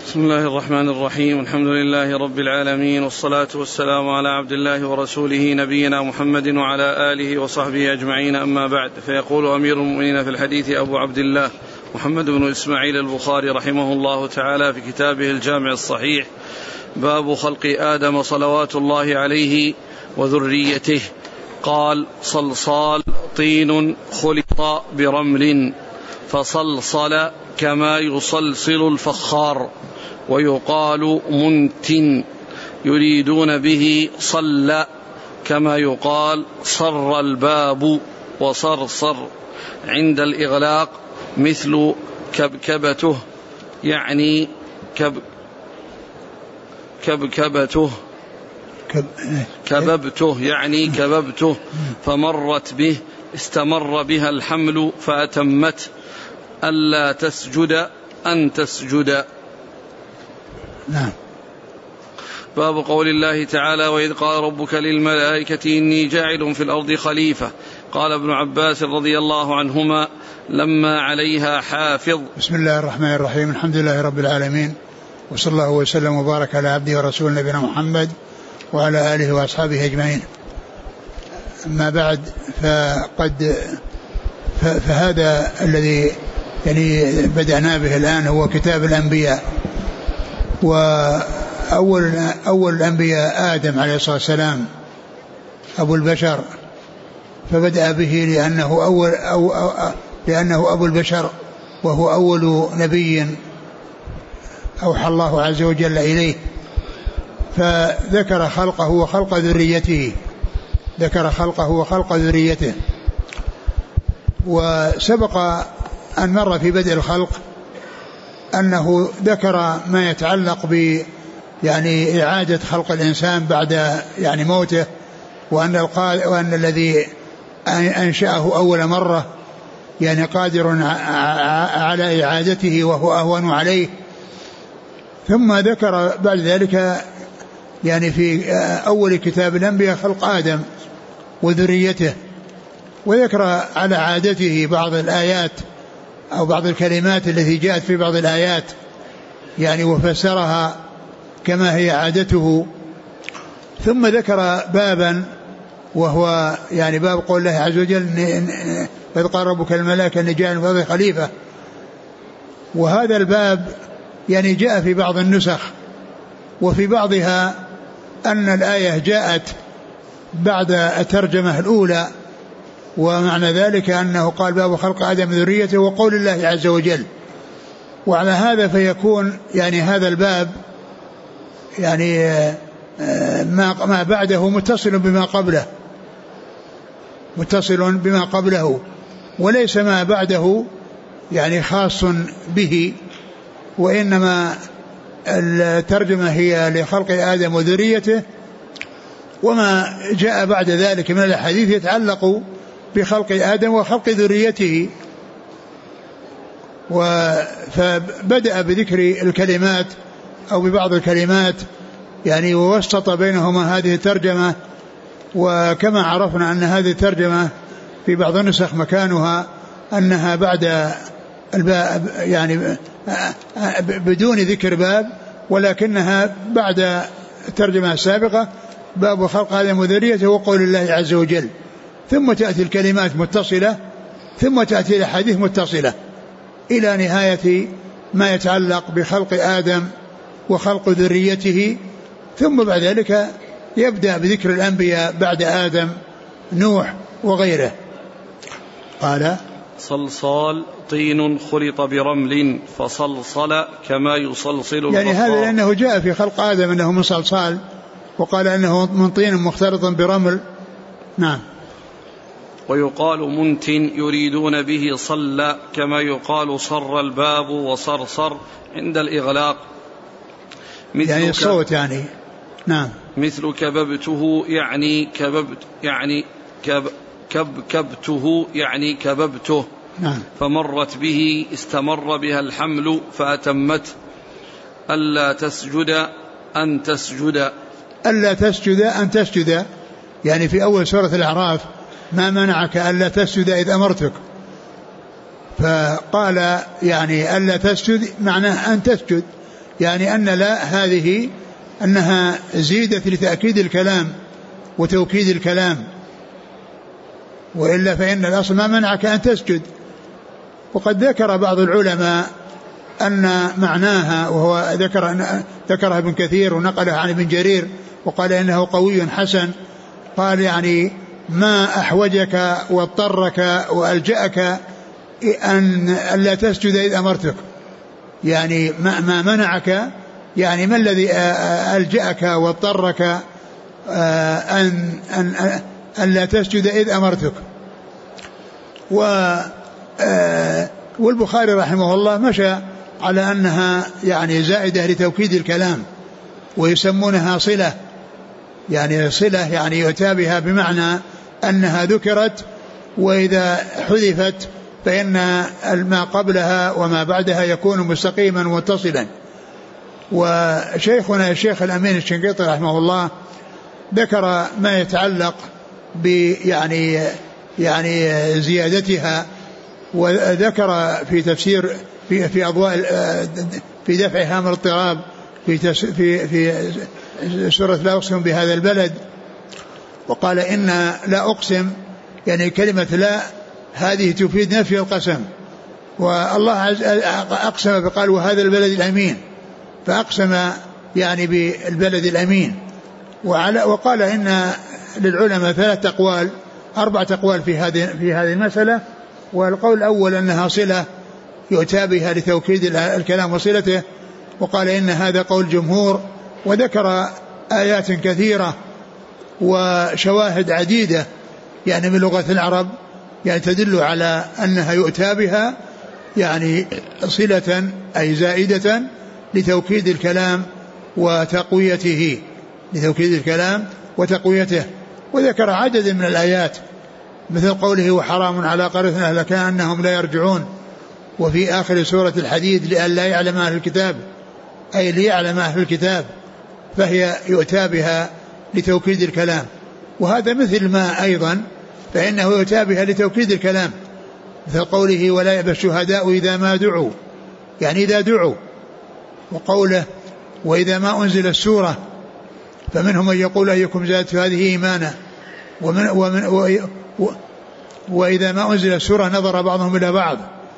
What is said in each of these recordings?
بسم الله الرحمن الرحيم. الحمد لله رب العالمين، والصلاة والسلام على عبد الله ورسوله نبينا محمد وعلى آله وصحبه أجمعين، أما بعد. فيقول أمير المؤمنين في الحديث أبو عبد الله محمد بن إسماعيل البخاري رحمه الله تعالى في كتابه الجامع الصحيح: باب خلق آدم صلوات الله عليه وذريته. قال: صلصال طين خلط برمل فصلصل كما يصلصل الفخار، ويقال منتن يريدون به صل، كما يقال صر الباب وصرصر عند الإغلاق، مثل كبكبته يعني كببته يعني كببته، فمرت به استمر بها الحمل فأتمت، ألا تسجد أن تسجد. نعم. باب قول الله تعالى: وإذ قال ربك للملائكة إني جاعل في الأرض خليفة. قال ابن عباس رضي الله عنهما: لما عليها حافظ. بسم الله الرحمن الرحيم. الحمد لله رب العالمين، وصلى الله وسلم وبارك على عبده ورسول نبينا محمد وعلى آله وأصحابه أجمعين. أما بعد، فهذا الذي يعني بدأنا به الآن هو كتاب الأنبياء، وأول الأنبياء آدم عليه الصلاة والسلام أبو البشر، فبدأ به لأنه أبو البشر، وهو أول نبي أوحى الله عز وجل إليه، فذكر خلقه وخلق ذريته، وسبق أن مر في بدء الخلق أنه ذكر ما يتعلق يعني إعادة خلق الإنسان بعد يعني موته، وأن الذي أنشأه أول مرة يعني قادر على إعادته وهو أهون عليه. ثم ذكر بعد ذلك يعني في أول كتاب الأنبياء خلق آدم وذريته، وذكر على عادته بعض الآيات أو بعض الكلمات التي جاءت في بعض الآيات يعني وفسرها كما هي عادته. ثم ذكر بابا وهو يعني باب قول الله عز وجل: إذ قال ربك للملائكة إني جاعل في الأرض خليفة. وهذا الباب يعني جاء في بعض النسخ، وفي بعضها أن الآية جاءت بعد الترجمة الأولى، ومعنى ذلك أنه قال: باب خلق آدم ذريته وقول الله عز وجل. وعلى هذا فيكون يعني هذا الباب يعني ما بعده متصل بما قبله، وليس ما بعده يعني خاص به، وإنما الترجمة هي لخلق آدم وذريته، وما جاء بعد ذلك من الحديث يتعلق بخلق آدم وخلق ذريته. فبدأ بذكر الكلمات أو ببعض الكلمات يعني، ووسط بينهما هذه الترجمة. وكما عرفنا أن هذه الترجمة في بعض النسخ مكانها أنها بعد الباب يعني بدون ذكر باب، ولكنها بعد الترجمة السابقة: باب خلق آدم وذريته وقول الله عز وجل. ثم تأتي الكلمات متصلة، ثم تأتي الأحاديث متصلة إلى نهاية ما يتعلق بخلق آدم وخلق ذريته. ثم بعد ذلك يبدأ بذكر الأنبياء بعد آدم: نوح وغيره. قال: صلصال طين خلط برمل فصلصل كما يصلصل الفخار. يعني هذا لأنه جاء في خلق آدم أنه من صلصال، وقال أنه من طين مختلط برمل. نعم. ويقال منتن يريدون به صل، كما يقال صر الباب وصرصر عند الإغلاق، يعني الصوت يعني. نعم. مثل كببته كبكبته يعني كببته. نعم. فمرت به استمر بها الحمل فأتمت، ألا تسجد أن تسجد. يعني في أول سورة الأعراف: ما منعك ألا تسجد إذ أمرتك، فقال يعني ألا تسجد معناه أن تسجد، يعني أن لا هذه أنها زيدت لتأكيد الكلام وتوكيد الكلام، وإلا فإن الأصل ما منعك أن تسجد. وقد ذكر بعض العلماء أن معناها، وهو ذكرها ابن كثير ونقله عن ابن جرير وقال إنه قوي حسن، قال يعني ما أحوجك واضطرك وألجأك أن لا تسجد إذ أمرتك، يعني ما منعك، يعني ما الذي ألجأك واضطرك أن لا تسجد إذ أمرتك. والبخاري رحمه الله مشى على أنها يعني زائدة لتوكيد الكلام، ويسمونها صلة، يعني صلة يعني يؤتى بها بمعنى أنها ذكرت، وإذا حذفت فإن ما قبلها وما بعدها يكون مستقيما متصلا. وشيخنا الشيخ الأمين الشنقيطي رحمه الله ذكر ما يتعلق يعني زيادتها، وذكر في تفسير في أضواء في دفع هام الاضطراب في سورة لا أقسم بهذا البلد، وقال إن لا أقسم يعني كلمة لا هذه تفيد نفي القسم، والله أقسم فقال وهذا البلد الأمين، فأقسم يعني بالبلد الأمين. وقال إن للعلماء 3 أقوال 4 أقوال في هذه المسألة. والقول الأول أنها صلة يؤتى بها لتوكيد الكلام وصلته، وقال إن هذا قول جمهور، وذكر آيات كثيرة وشواهد عديدة يعني من لغة العرب يعني تدل على أنها يؤتى بها يعني صلة أي زائدة لتوكيد الكلام وتقويته، لتوكيد الكلام وتقويته. وذكر عدد من الآيات مثل قوله وحرام على قرية أهلكها أنهم لا يرجعون، وفي آخر سورة الحديد لئلا يعلم أهل الكتاب، أي ليعلم أهل الكتاب، فهي يؤتى بها لتوكيد الكلام. وهذا مثل ما أيضا فإنه يؤتى بها لتوكيد الكلام، مثل قوله ولا يأبى الشهداء إذا ما دعوا، يعني إذا دعوا. وقوله وإذا ما أنزل السورة فمنهم من يقول أيكم زادت هذه إيمانا، وإذا ما أنزل السورة نظر بعضهم إلى بعض،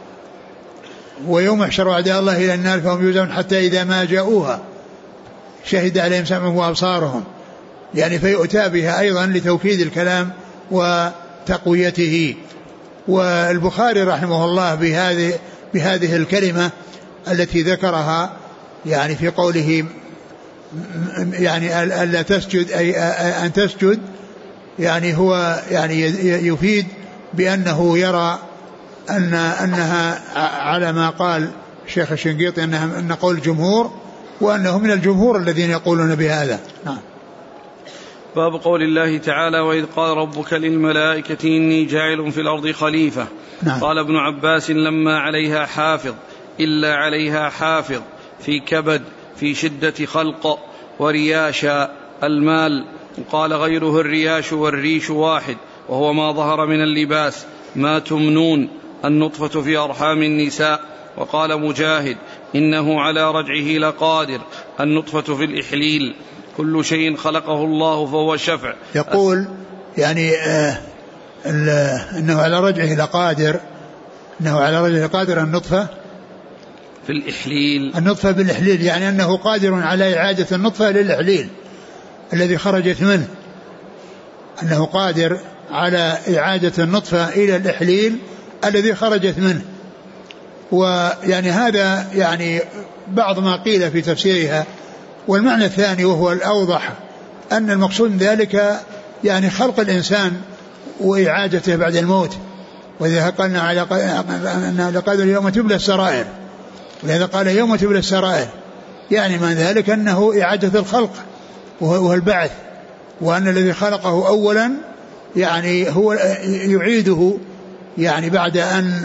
ويوم يحشر أعداء الله إلى النار فهم يوزعون حتى إذا ما جاءوها شهد عليهم سمعهم وأبصارهم، يعني فيؤتى بها أيضا لتوكيد الكلام وتقويته. والبخاري رحمه الله بهذه الكلمة التي ذكرها يعني في قوله يعني ألا تسجد أي أن تسجد، يعني هو يعني يفيد بأنه يرى أنها على ما قال الشيخ الشنقيطي أن قول الجمهور، وأنه من الجمهور الذين يقولون بهذا. نعم. باب قول الله تعالى وإذ قال ربك للملائكة إني جاعل في الأرض خليفة. نعم. قال ابن عباس لما عليها حافظ إلا عليها حافظ في كبد في شدة خلق ورياشا المال. وقال غيره الرياش والريش واحد وهو ما ظهر من اللباس ما تمنون النطفة في أرحام النساء. وقال مجاهد إنه على رجعه لقادر النطفة في الإحليل كل شيء خلقه الله فهو شفع. يقول يعني إنه على رجعه لقادر، إنه على رجعه لقادر النطفة في الإحليل، النطفة بالإحليل، يعني أنه قادر على إعادة النطفة للإحليل الذي خرجت منه، أنه قادر على إعادة النطفة إلى الإحليل الذي خرجت منه. ويعني هذا يعني بعض ما قيل في تفسيرها. والمعنى الثاني وهو الأوضح أن المقصود من ذلك يعني خلق الإنسان وإعادته بعد الموت. وإذا قلنا على قادر يوم تبلى السرائر، ولهذا قال يوم تبلى السرائر، يعني من ذلك أنه إعادة الخلق وهو البعث، وأن الذي خلقه أولا يعني هو يعيده يعني بعد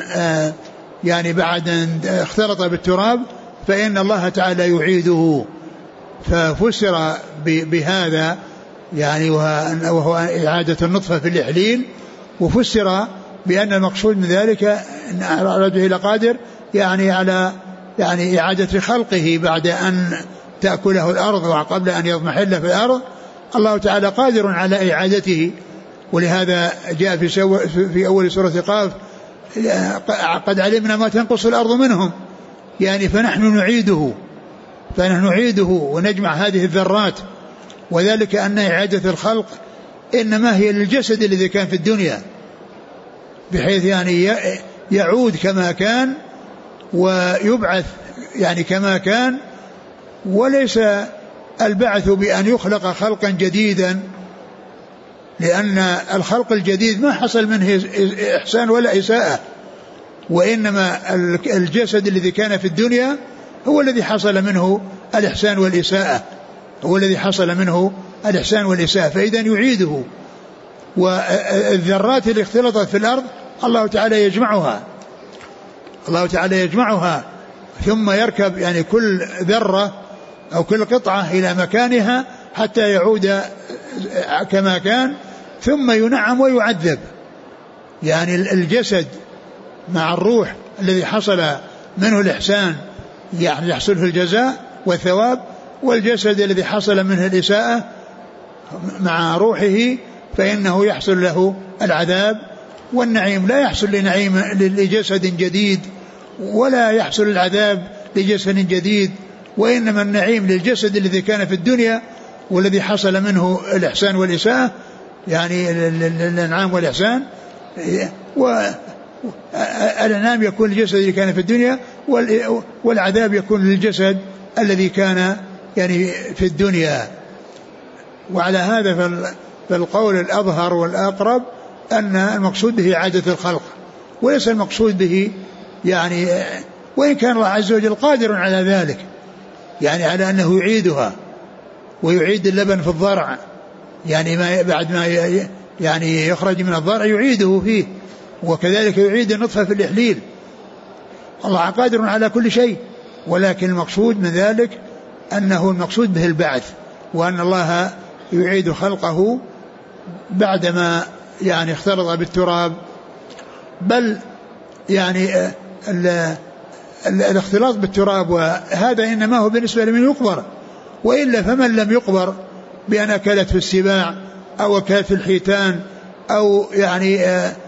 أن اختلط بالتراب فإن الله تعالى يعيده. ففسر بهذا يعني وهو إعادة النطفة في الإحليل، وفسر بأن المقصود من ذلك أن رجعه لقادر يعني على يعني إعادة خلقه بعد أن تأكله الأرض وقبل أن يضمحل في الأرض، الله تعالى قادر على إعادته. ولهذا جاء في أول سورة قاف قد علمنا ما تنقص الأرض منهم، يعني فنحن نعيده ونجمع هذه الذرات. وذلك أن إعادة الخلق إنما هي للجسد الذي كان في الدنيا، بحيث يعني يعود كما كان ويبعث يعني كما كان، وليس البعث بأن يخلق خلقا جديدا، لأن الخلق الجديد ما حصل منه إحسان ولا إساءة، وإنما الجسد الذي كان في الدنيا هو الذي حصل منه الإحسان والإساءة، فإذا يعيده. والذرات اللي اختلطت في الأرض الله تعالى يجمعها ثم يركب يعني كل ذرة أو كل قطعة إلى مكانها حتى يعود كما كان، ثم ينعم ويعذب. يعني الجسد مع الروح الذي حصل منه الإحسان يعني يحصله الجزاء والثواب، والجسد الذي حصل منه الإساءة مع روحه فإنه يحصل له العذاب والنعيم. لا يحصل لنعيم لجسد جديد، ولا يحصل العذاب لجسد جديد، وإنما النعيم للجسد الذي كان في الدنيا والذي حصل منه الإحسان والإساءة، يعني الإنعام والإحسان. والإنعام يكون للجسد الذي كان في الدنيا، والعذاب يكون للجسد الذي كان يعني في الدنيا. وعلى هذا فالقول الأظهر والأقرب أن المقصود به إعادة الخلق، وليس المقصود به يعني، وإن كان الله عز وجل قادر على ذلك، يعني على أنه يعيدها ويعيد اللبن في الضرع، يعني ما بعد ما يعني يخرج من الضرع يعيده فيه، وكذلك يعيد النطفة في الإحليل. الله قادر على كل شيء، ولكن المقصود من ذلك أنه المقصود به البعث، وأن الله يعيد خلقه بعدما يعني اختلط بالتراب. بل يعني الاختلاط بالتراب وهذا إنما هو بالنسبة لمن يقبر، وإلا فمن لم يقبر بأن أكلت في السباع أو أكلت في الحيتان أو يعني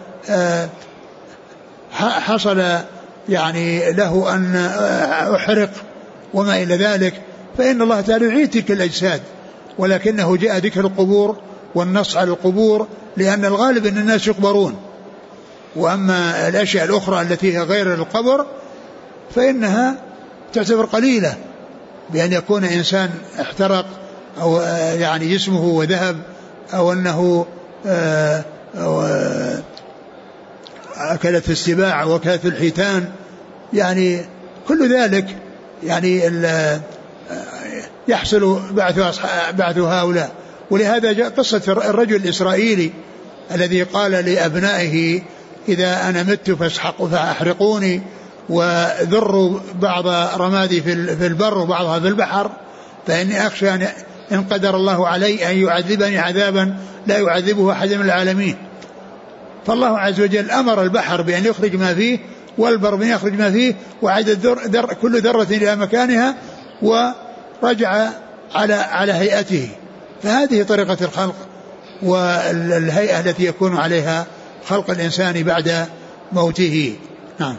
حصل يعني له أن أحرق وما إلى ذلك، فإن الله تعالى يعيد تلك الأجساد، ولكنه جاء ذكر القبور والنص على القبور لأن الغالب أن الناس يقبرون. وأما الأشياء الأخرى التي هي غير القبر فإنها تعتبر قليلة، بأن يكون إنسان احترق أو يعني جسمه وذهب، أو أنه أكلت في السباع وأكلت في الحيتان، يعني كل ذلك يعني يحصل بعث هؤلاء. ولهذا جاء قصة الرجل الإسرائيلي الذي قال لأبنائه إذا أنا مت فأحرقوني وذروا بعض رمادي في البر وبعضها في البحر، فإني أخشى إن قدر الله علي أن يعذبني عذابا لا يعذبه أحد من العالمين. فالله عز وجل أمر البحر بأن يخرج ما فيه والبر بأن يخرج ما فيه، وعاد كل ذرة إلى مكانها ورجع على هيئته. فهذه طريقة الخلق والهيئة التي يكون عليها خلق الإنسان بعد موته. نعم.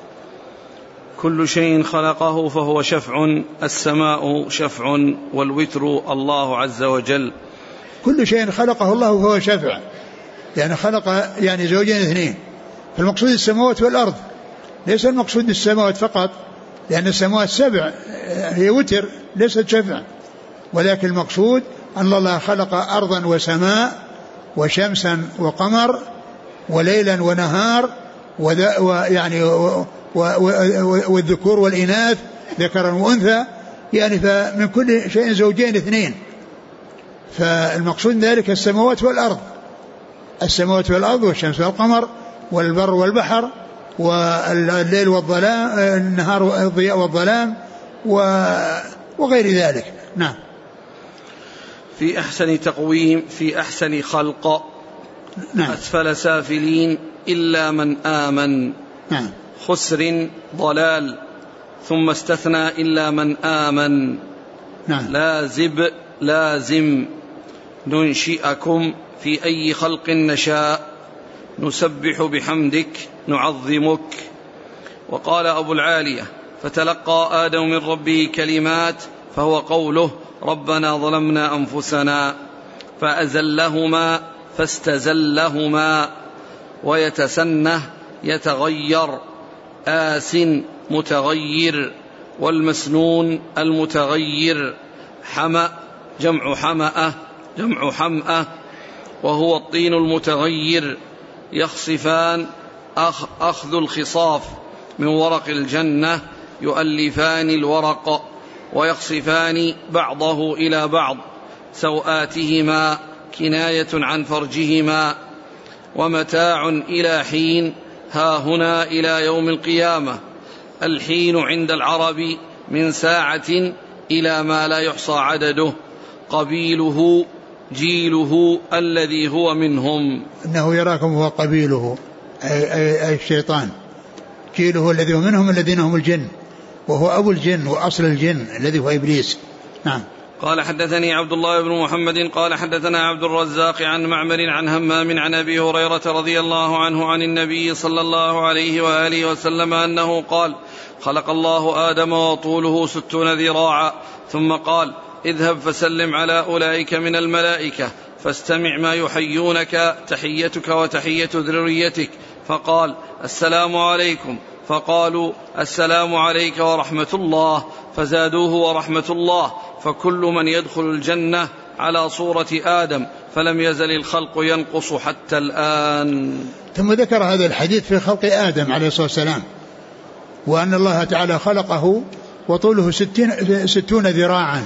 كل شيء خلقه فهو شفع، السماء شفع والوتر الله عز وجل. كل شيء خلقه الله فهو شفع، يعني خلق يعني زوجين اثنين. فالمقصود السماوات والأرض، ليس المقصود بالسماوات فقط، لأن السماوات سبع هي وتر ليست شفع، ولكن المقصود أن الله خلق أرضا وسماء وشمسا وقمر وليلا ونهار ويعني والذكور والإناث ذكرا وأنثى، يعني فمن كل شيء زوجين اثنين. فالمقصود ذلك السماوات والأرض والشمس والقمر والبر والبحر والليل والظلام، النهار والضياء والظلام وغير ذلك. نعم. في أحسن تقويم، في أحسن خلق. نعم. أسفل سافلين إلا من آمن. نعم. خسر ضلال ثم استثنى إلا من آمن. نعم. لازم ننشئكم في أي خلق نشاء نسبح بحمدك نعظمك. وقال أبو العالية فتلقى آدم من ربه كلمات فهو قوله ربنا ظلمنا أنفسنا فأزلهما فاستزلهما. ويتسنه يتغير متغير والمسنون المتغير جمع حمأة وهو الطين المتغير. يخصفان أخذ الخصاف من ورق الجنة يؤلفان الورق ويخصفان بعضه إلى بعض سوآتهما كناية عن فرجهما. ومتاع إلى حين ها هنا إلى يوم القيامة. الحين عند العرب من ساعة إلى ما لا يحصى عدده. قبيله جيله الذي هو منهم. إنه يراكم هو قبيله أي الشيطان. جيله الذي هو منهم الذين هم الجن وهو أبو الجن وأصل الجن الذي هو إبليس. نعم. قال حدثني عبد الله بن محمد قال حدثنا عبد الرزاق عن معمر عن همام عن أبي هريرة رضي الله عنه عن النبي صلى الله عليه وآله وسلم أنه قال خلق الله آدم وطوله 60 ذراعا ثم قال اذهب فسلم على أولئك من الملائكة فاستمع ما يحيونك تحيتك وتحية ذريتك. فقال السلام عليكم فقالوا السلام عليك ورحمة الله فزادوه ورحمة الله. فكل من يدخل الجنة على صورة آدم فلم يزل الخلق ينقص حتى الآن. ثم ذكر هذا الحديث في خلق آدم عليه الصلاة والسلام وأن الله تعالى خلقه وطوله 60 ذراعا.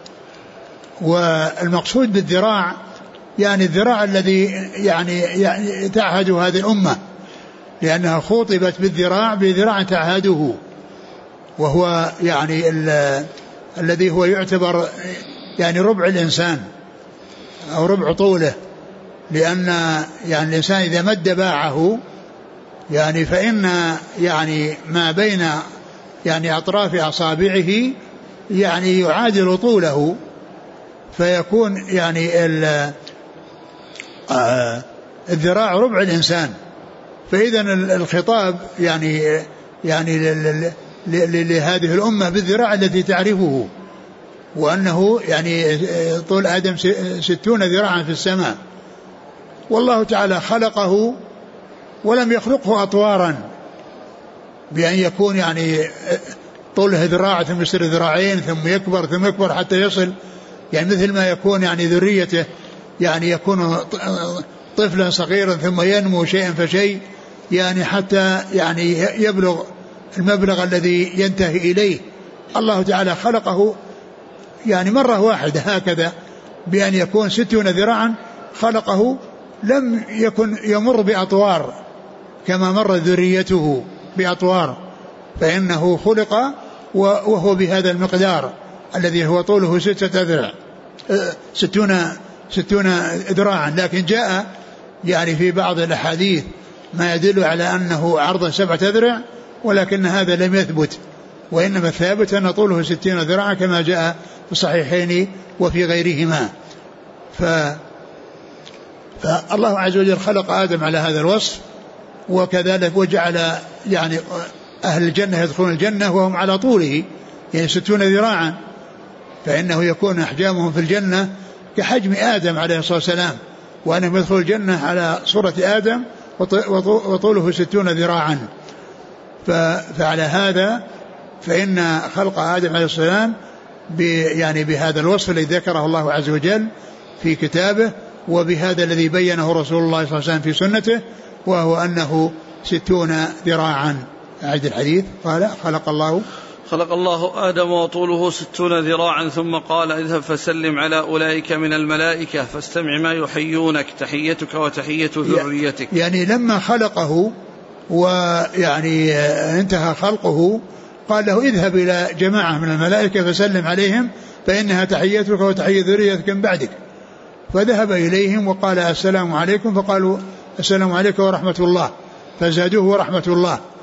والمقصود بالذراع يعني الذراع الذي يعني تعهد هذه الأمة لأنها خطبت بالذراع بذراع تعهده وهو يعني الذي هو يعتبر يعني ربع الإنسان أو ربع طوله. لأن يعني الإنسان إذا مد باعه يعني فإن يعني ما بين يعني أطراف أصابعه يعني يعادل طوله فيكون يعني الذراع ربع الإنسان. فإذا الخطاب يعني لهذه الأمة بالذراع التي تعرفه وأنه يعني طول آدم 60 ذراعا في السماء. والله تعالى خلقه ولم يخلقه أطوارا بأن يكون يعني طوله ذراع ثم يصير ذراعين ثم يكبر حتى يصل يعني مثل ما يكون يعني ذريته يعني يكون طفلا صغيرا ثم ينمو شيئا فشيء يعني حتى يعني يبلغ المبلغ الذي ينتهي إليه. الله تعالى خلقه يعني مرة واحدة هكذا بأن يكون 60 ذراعا خلقه لم يكن يمر بأطوار كما مر ذريته بأطوار فإنه خلق وهو بهذا المقدار الذي هو طوله 60 ذراعا. لكن جاء يعني في بعض الأحاديث ما يدل على أنه عرض 7 أذرع ولكن هذا لم يثبت وإنما الثابت أن طوله 60 ذراعا كما جاء في الصحيحين وفي غيرهما. فالله عز وجل خلق آدم على هذا الوصف وكذلك وجعل يعني أهل الجنة يدخلون الجنة وهم على طوله يعني 60 ذراعا فإنه يكون أحجامهم في الجنة كحجم آدم عليه الصلاة والسلام وأنهم يدخلوا الجنة على صورة آدم وطوله 60 ذراعا. فعلى هذا فإن خلق آدم عليه الصلاة والسلام يعني بهذا الوصف الذي ذكره الله عز وجل في كتابه وبهذا الذي بينه رسول الله صلى الله عليه وسلم في سنته وهو أنه 60 ذراعا. أعد الحديث. قال خلق الله آدم وطوله 60 ذراعا ثم قال اذهب فسلم على أولئك من الملائكة فاستمع ما يحيونك تحيتك وتحية ذريتك. يعني لما خلقه ويعني انتهى خلقه قال له اذهب إلى جماعة من الملائكة فسلم عليهم فإنها تحيتك وتحية ذريتك من بعدك. فذهب إليهم وقال السلام عليكم فقالوا السلام عليكم ورحمة الله فزادوه ورحمة الله.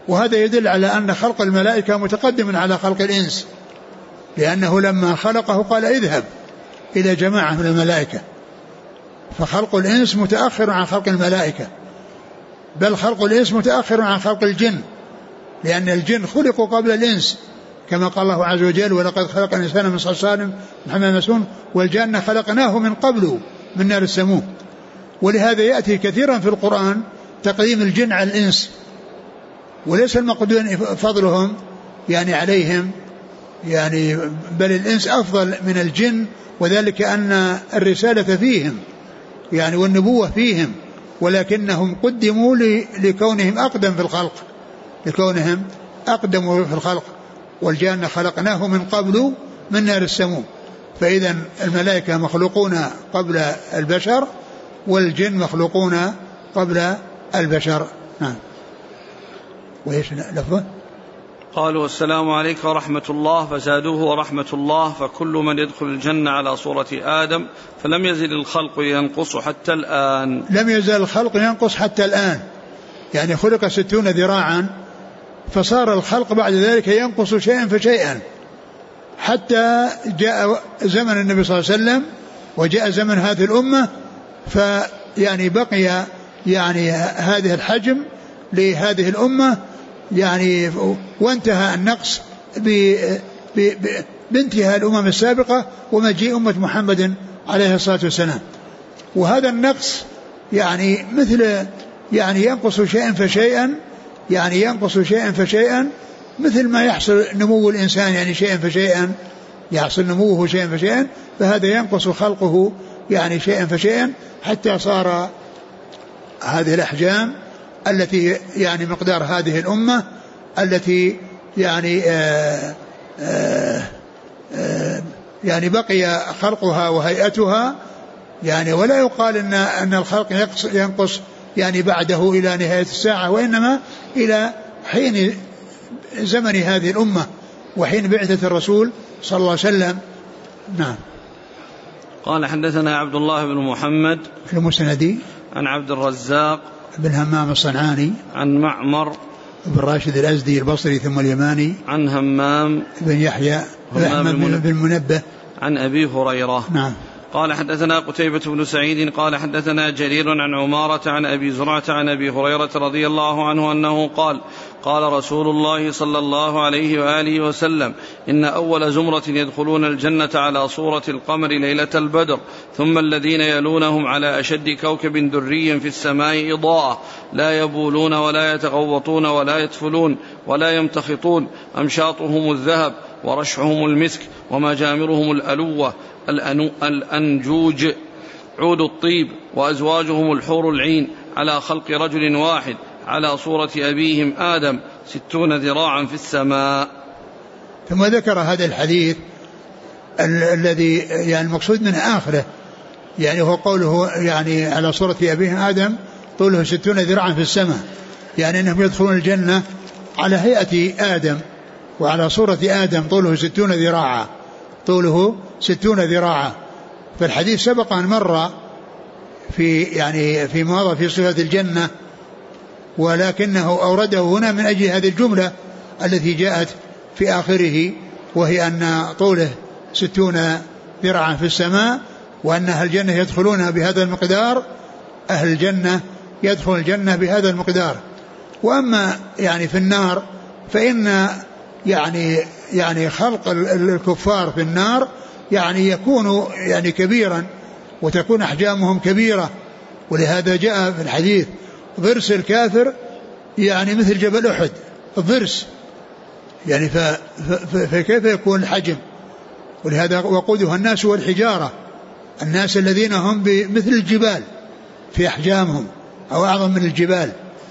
وهذا يدل على أن خلق الملائكة متقدم على خلق الإنس، لأنه لما خلقه قال اذهب إلى جماعة من الملائكة، فخلق الإنس متأخر عن خلق الملائكة، بل خلق الإنس متأخر عن خلق الجن، لأن الجن خلقوا قبل الإنس، كما قال الله عز وجل ولقد خلق الإنسان من صلصال من حمأ مسنون والجن خلقناه من قبل من نار السموم. ولهذا يأتي كثيرا في القرآن تقديم الجن على الإنس، وليس المقدون فضلهم يعني عليهم يعني، بل الإنس أفضل من الجن، وذلك أن الرسالة فيهم يعني والنبوة فيهم، ولكنهم قدموا لكونهم أقدم في الخلق، لكونهم أقدموا في الخلق. والجن خلقناه من قبل من نار السموم، فإذا الملائكة مخلوقون قبل البشر والجن مخلوقون قبل البشر. نعم. وإيش لفظه؟ قالوا السلام عليك ورحمة الله فزادوه ورحمة الله، فكل من يدخل الجنة على صورة آدم، فلم يزل الخلق ينقص حتى الآن. لم يزل الخلق ينقص حتى الآن، يعني خلق 60 ذراعا، فصار الخلق بعد ذلك ينقص شيئا فشيئا، حتى جاء زمن النبي صلى الله عليه وسلم وجاء زمن هذه الأمة، فيعني بقي يعني هذه الحجم لهذه الأمة يعني، وانتهى النقص بانتهاء الأمم السابقة ومجيء أمة محمد عليه الصلاة والسلام. وهذا النقص يعني مثل يعني ينقص شيئا فشيئا، يعني ينقص شيئا فشيئا، مثل ما يحصل نمو الإنسان يعني شيئا فشيئا، يحصل نموه شيئا فشيئا، فهذا ينقص خلقه يعني شيئا فشيئا، حتى صار هذه الأحجام التي يعني مقدار هذه الأمة التي يعني يعني بقي خلقها وهيئتها يعني، ولا يقال أن الخلق ينقص يعني بعده إلى نهاية الساعة، وإنما إلى حين زمن هذه الأمة وحين بعثة الرسول صلى الله عليه وسلم. نعم. قال حدثنا عبد الله بن محمد المسندي عن عبد الرزاق بن همام الصنعاني عن معمر بن راشد الأزدي البصري ثم اليماني عن همام بن يحيى بن منبه عن أبي هريرة. نعم. قال حدثنا قتيبة بن سعيد قال حدثنا جرير عن عمارة عن أبي زرعة عن أبي هريرة رضي الله عنه أنه قال قال رسول الله صلى الله عليه وآله وسلم إن أول زمرة يدخلون الجنة على صورة القمر ليلة البدر، ثم الذين يلونهم على أشد كوكب دري في السماء إضاءة، لا يبولون ولا يتغوطون ولا يتفلون ولا يمتخطون، أمشاطهم الذهب ورشحهم المسك ومجامرهم الألوة الأنجوج عود الطيب، وأزواجهم الحور العين، على خلق رجل واحد على صورة أبيهم آدم 60 ذراعا في السماء. ثم ذكر هذا الحديث الذي يعني المقصود من آخره يعني هو قوله يعني على صورة أبيهم آدم طوله 60 ذراعا في السماء، يعني أنهم يدخلون الجنة على هيئة آدم وعلى صورة آدم طوله 60 ذراعا، طوله 60 ذراعا. فالحديث سبق أن مر في يعني في ماضى في صفة الجنة، ولكنه أورده هنا من أجل هذه الجملة التي جاءت في آخره، وهي أن طوله 60 ذراعا في السماء، وأن أهل الجنة يدخلون بهذا المقدار، أهل الجنة يدخل الجنة بهذا المقدار. وأما يعني في النار فإن يعني خلق الكفار في النار يعني يكون يعني كبيرا، وتكون أحجامهم كبيرة، ولهذا جاء في الحديث ضرس الكافر يعني مثل جبل أحد الضرس يعني، فكيف يكون الحجم؟ ولهذا وقودها الناس والحجارة، الناس الذين هم مثل الجبال في أحجامهم أو أعظم من الجبال.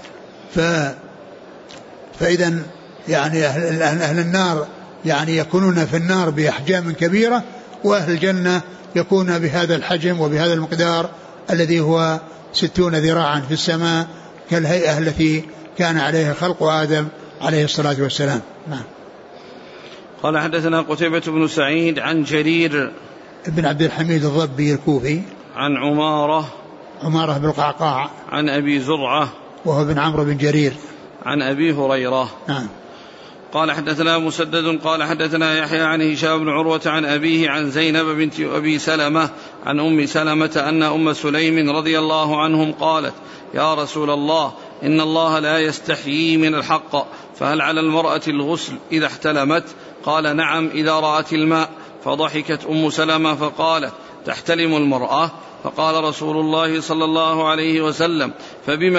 فإذا يعني أهل النار يعني يكونون في النار بأحجام كبيرة، وأهل الجنة يكون بهذا الحجم وبهذا المقدار الذي هو 60 ذراعا في السماء، كالهيئة التي كان عليها خلق آدم عليه الصلاة والسلام. نعم. قال حدثنا قتيبة بن سعيد عن جرير بن عبد الحميد الضبي الكوفي عن عمارة بن القعقاع عن أبي زرعة وهو بن عمرو بن جرير عن أبي هريرة. نعم. قال حدثنا مسدد قال حدثنا يحيى عن هشام بن عروة عن أبيه عن زينب بنت أبي سلمة عن أم سلمة أن أم سليم رضي الله عنهم قالت يا رسول الله إن الله لا يستحيي من الحق فهل على المرأة الغسل إذا احتلمت؟ قال نعم إذا رأت الماء. فضحكت أم سلمة فقالت تحتلم المرأة؟ فقال رسول الله صلى الله عليه وسلم فبما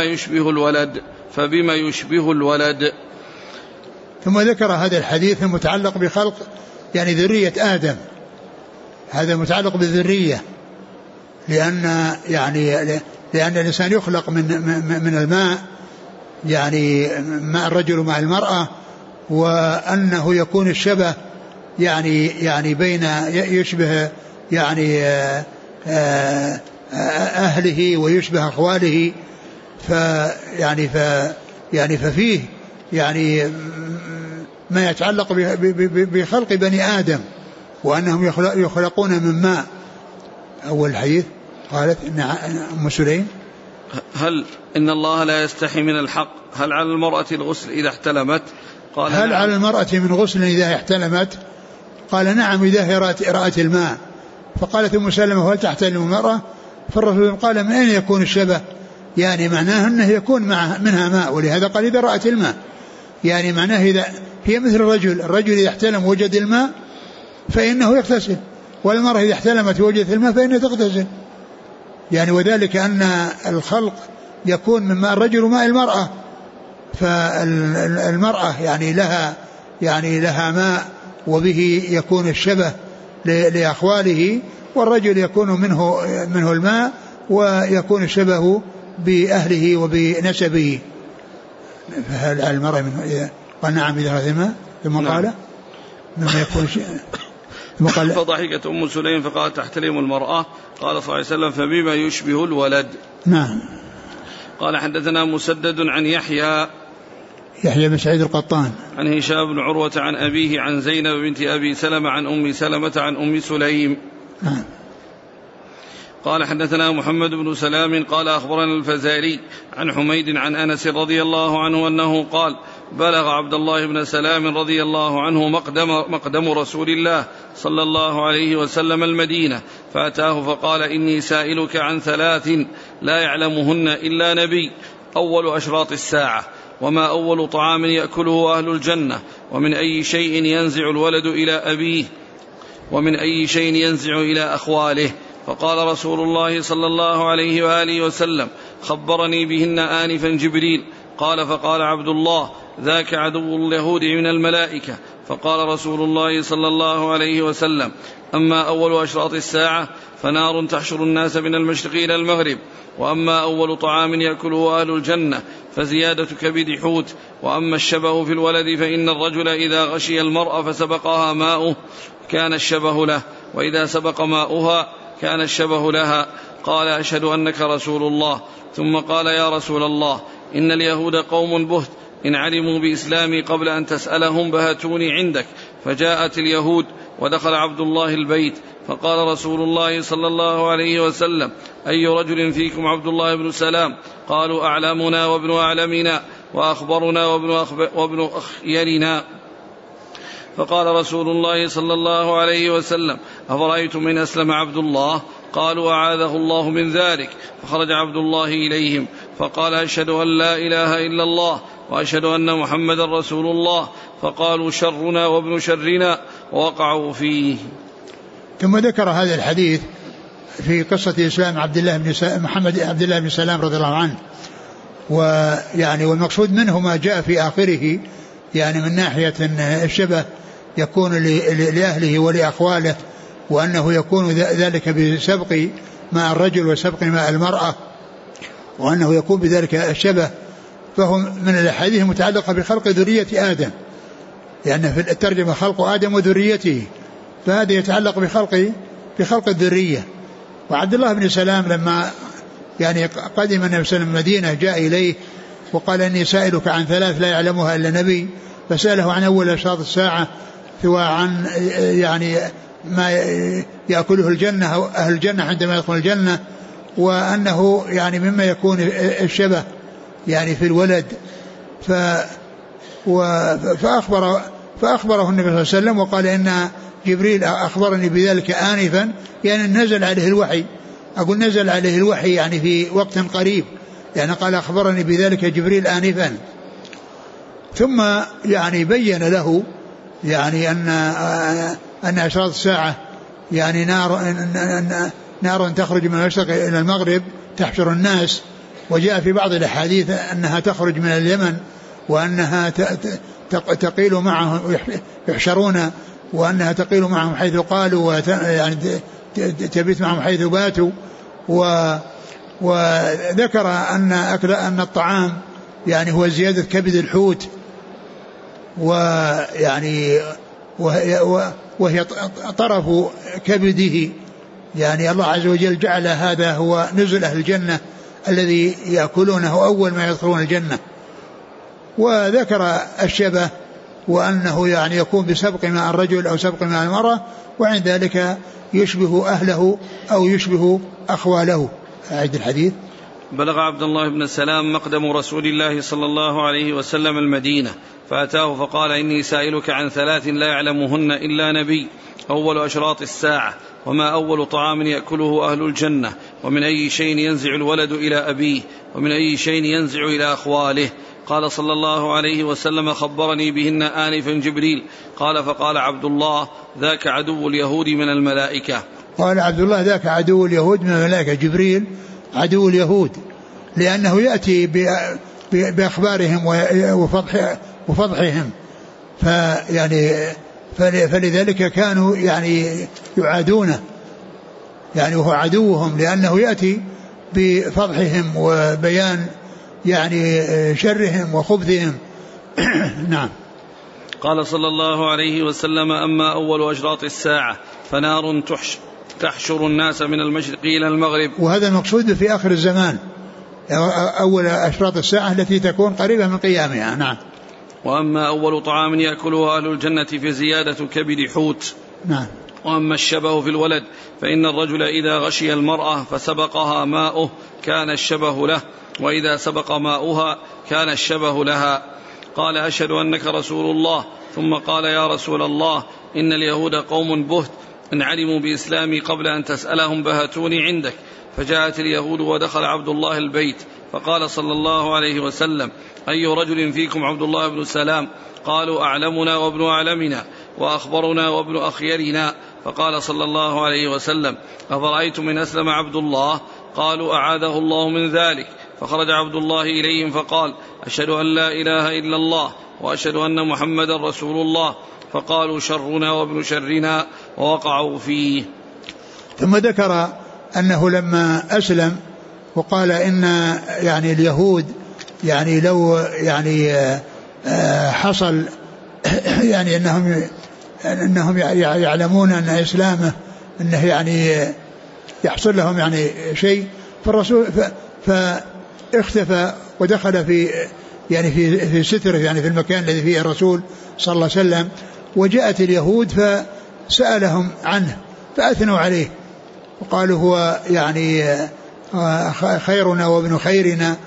يشبه الولد. ثم ذكر هذا الحديث المتعلق بخلق يعني ذرية آدم. هذا متعلق بالذرية لأن الإنسان يخلق من الماء يعني مع الرجل ومع المرأة وأنه يكون الشبه يعني بين يشبه يعني أهله ويشبه أخواله ففيه يعني ما يتعلق بخلق بني آدم وأنهم يخلقون من ماء. أول الحديث قالت إن أم سليم هل إن الله لا يستحي من الحق هل على المرأة الغسل إذا احتلمت؟ قال هل نعم. على المرأة من غسل إذا احتلمت؟ قال نعم إذا رأت الماء. فقالت أم سلمة هل تحتلم المرأة؟ فالرسول قال من أين يكون الشبه؟ يعني معناه أنه يكون منها ماء ولهذا قال إذا رأت الماء يعني معناه إذا هي مثل الرجل إذا احتلم وجد الماء فإنه يغتسل والمرأة إذا احتلمت وجدت الماء فإنها تغتسل يعني وذلك أن الخلق يكون من ماء الرجل وماء المرأة. فالمرأة يعني لها ماء وبه يكون الشبه لأخواله والرجل يكون منه الماء ويكون الشبه بأهله وبنسبه. فهل على المرأة من قال نعم إذا رأت الماء ثم قال مما يكون فضحكت أم سليم فقالت تحتلم المرأة؟ قال صلى الله عليه وسلم فبما يشبه الولد. نعم. قال حدثنا مسدد عن يحيى بن سعيد القطان عن هشام بن عروة عن أبيه عن زينب بنت أبي سلمة عن أم سلمة عن أم سليم. نعم. قال حدثنا محمد بن سلام قال أخبرنا الفزاري عن حميد عن أنس رضي الله عنه أنه قال بلغ عبد الله بن سلام رضي الله عنه مقدم رسول الله صلى الله عليه وسلم المدينة فأتاه فقال إني سائلك عن 3 لا يعلمهن إلا نبي أول أشراط الساعة وما أول طعام يأكله أهل الجنة ومن أي شيء ينزع الولد إلى أبيه ومن أي شيء ينزع إلى أخواله. فقال رسول الله صلى الله عليه وآله وسلم خبرني بهن آنفا جبريل. قال فقال عبد الله ذاك عدو اليهود من الملائكة. فقال رسول الله صلى الله عليه وسلم أما أول أشراط الساعة فنار تحشر الناس من المشرق إلى المغرب وأما أول طعام يأكله أهل الجنة فزيادة كبد حوت وأما الشبه في الولد فإن الرجل إذا غشي المرأة فسبقها ماؤه كان الشبه له وإذا سبق ماؤها كان الشبه لها. قال أشهد أنك رسول الله. ثم قال يا رسول الله إن اليهود قوم بهت إن علموا بإسلامي قبل أن تسألهم بهتوني عندك. فجاءت اليهود ودخل عبد الله البيت فقال رسول الله صلى الله عليه وسلم أي رجل فيكم عبد الله بن سلام؟ قالوا أعلامنا وابن أعلمنا وأخبرنا وابن أخيرنا. فقال رسول الله صلى الله عليه وسلم أفرأيتم إن أسلم عبد الله؟ قالوا أعاذه الله من ذلك. فخرج عبد الله إليهم فقال أشهد أن لا إله إلا الله وأشهد أن محمد رسول الله. فقالوا شرنا وابن شرنا ووقعوا فيه. ثم ذكر هذا الحديث في قصة إسلام عبد الله بن سلام رضي الله عنه ويعني والمقصود منه ما جاء في آخره يعني من ناحية الشبه يكون لأهله ولأخواله وأنه يكون ذلك بسبق ماء الرجل وسبق ماء المرأة وأنه يكون بذلك الشبه. فهو من الأحاديث المتعلقة بخلق ذرية آدم لأن في الترجمة خلق آدم وذريته فهذا يتعلق بخلق الذرية. وعبد الله بن سلام لما يعني قدم النبي صلى الله عليه وسلم المدينة جاء إليه وقال إني سائلك عن 3 لا يعلمها إلا نبي. فسأله عن أول أشراط الساعة وعن يعني ما يأكله الجنة أهل الجنة عندما يدخل الجنة وأنه يعني مما يكون الشبه يعني في الولد فأخبره النبي صلى الله عليه وسلم وقال إن جبريل أخبرني بذلك آنفا، يعني نزل عليه الوحي، أقول نزل عليه الوحي يعني في وقت قريب، يعني قال أخبرني بذلك جبريل آنفا. ثم يعني بين له يعني أن أشراط الساعة يعني نار تخرج من المشرق إلى المغرب تحشر الناس، وجاء في بعض الأحاديث أنها تخرج من اليمن وأنها تقيل معهم يحشرون، وأنها تقيل معهم حيث قالوا يعني تبيت معهم حيث باتوا. وذكر أن الطعام يعني هو زيادة كبد الحوت، ويعني وهي طرف كبده، يعني الله عز وجل جعل هذا هو نزل أهل الجنة الذي يأكلونه أول ما يدخلون الجنة. وذكر الشبه وأنه يعني يكون بسبق مع الرجل أو سبق مع المرأة، وعند ذلك يشبه أهله أو يشبه أخواله. أعد الحديث. بلغ عبد الله بن سلام مقدم رسول الله صلى الله عليه وسلم المدينة، فأتاه فقال إني سائلك عن 3 لا يعلمهن إلا نبي: أول أشراط الساعة، وما أول طعام يأكله أهل الجنة، ومن أي شيء ينزع الولد إلى أبيه، ومن أي شيء ينزع إلى أخواله. قال صلى الله عليه وسلم: خبرني بهن آنفا جبريل. قال فقال عبد الله: ذاك عدو اليهود من الملائكة. قال عبد الله: ذاك عدو اليهود من الملائكة. جبريل عدو اليهود لأنه يأتي بأخبارهم وفضحهم، فلذلك كانوا يعني يعادونه، يعني وهو عدوهم لأنه يأتي بفضحهم وبيان يعني شرهم وخبثهم. نعم. قال صلى الله عليه وسلم: أما أول أشراط الساعة فنار تحشر الناس من المشرق إلى المغرب. وهذا المقصود في آخر الزمان، أول أشراط الساعة التي تكون قريبة من قيامها. نعم. وأما أول طعام يأكله أهل الجنة فزيادة كبد حوت. نعم. وأما الشبه في الولد فإن الرجل إذا غشي المرأة فسبقها ماؤه كان الشبه له، وإذا سبق ماؤها كان الشبه لها. قال: أشهد أنك رسول الله. ثم قال: يا رسول الله، إن اليهود قوم بهت، إن علموا بإسلامي قبل أن تسألهم بهتوني عندك. فجاءت اليهود ودخل عبد الله البيت، فقال صلى الله عليه وسلم: أي رجل فيكم عبد الله بن سلام؟ قالوا: أعلمنا وابن أعلمنا وأخبرنا وابن أخيرنا. فقال صلى الله عليه وسلم: أفرأيتم إن أسلم عبد الله؟ قالوا: أعاذه الله من ذلك. فخرج عبد الله إليهم فقال: أشهد أن لا إله إلا الله وأشهد أن محمدا رسول الله. فقالوا: شرنا وابن شرنا، ووقعوا فيه. ثم ذكر أنه لما أسلم وقال إن يعني اليهود يعني لو يعني حصل يعني أنهم يعلمون أن إسلامه أنه يعني يحصل لهم يعني شيء، فالرسول فاختفى ودخل في ستره، يعني في المكان الذي فيه الرسول صلى الله عليه وسلم. وجاءت اليهود فسألهم عنه فأثنوا عليه وقالوا: هو يعني خيرنا وابن خيرنا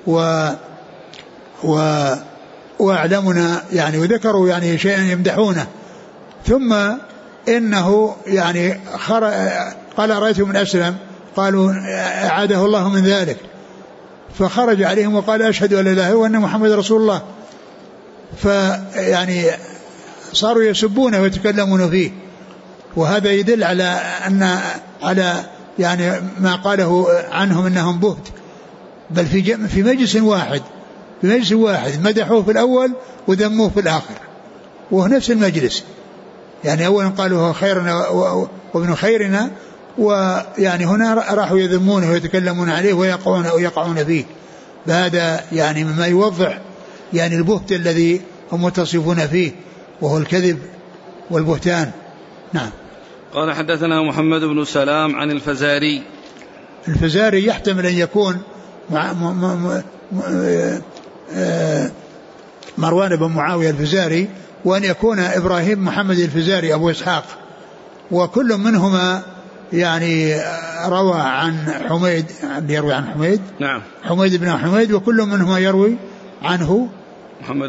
وأعلمنا، يعني وذكروا يعني شيئا يمدحونه. ثم إنه يعني قال: رأيته من أسلم؟ قالوا: أعاده الله من ذلك. فخرج عليهم وقال: أشهد أن لا إله إلا الله وأن محمد رسول الله. فيعني صاروا يسبونه ويتكلمون فيه، وهذا يدل على يعني ما قاله عنهم أنهم بهت، بل في مجلس واحد مدحوه في الأول وذموه في الآخر، وهو نفس المجلس، يعني أولا قالوا هو خيرنا وابن خيرنا، ويعني هنا راحوا يذمونه ويتكلمون عليه ويقعون فيه. فهذا يعني مما يوضح يعني البهت الذي هم متصفون فيه، وهو الكذب والبهتان. نعم. قال: حدثنا محمد بن سلام عن الفزاري. الفزاري يحتمل أن يكون مروان بن معاوية الفزاري، وأن يكون إبراهيم محمد الفزاري أبو إسحاق، وكل منهما يعني روى عن حميد، يروي عن حميد. نعم. حميد بن حميد، وكل منهما يروي عنه محمد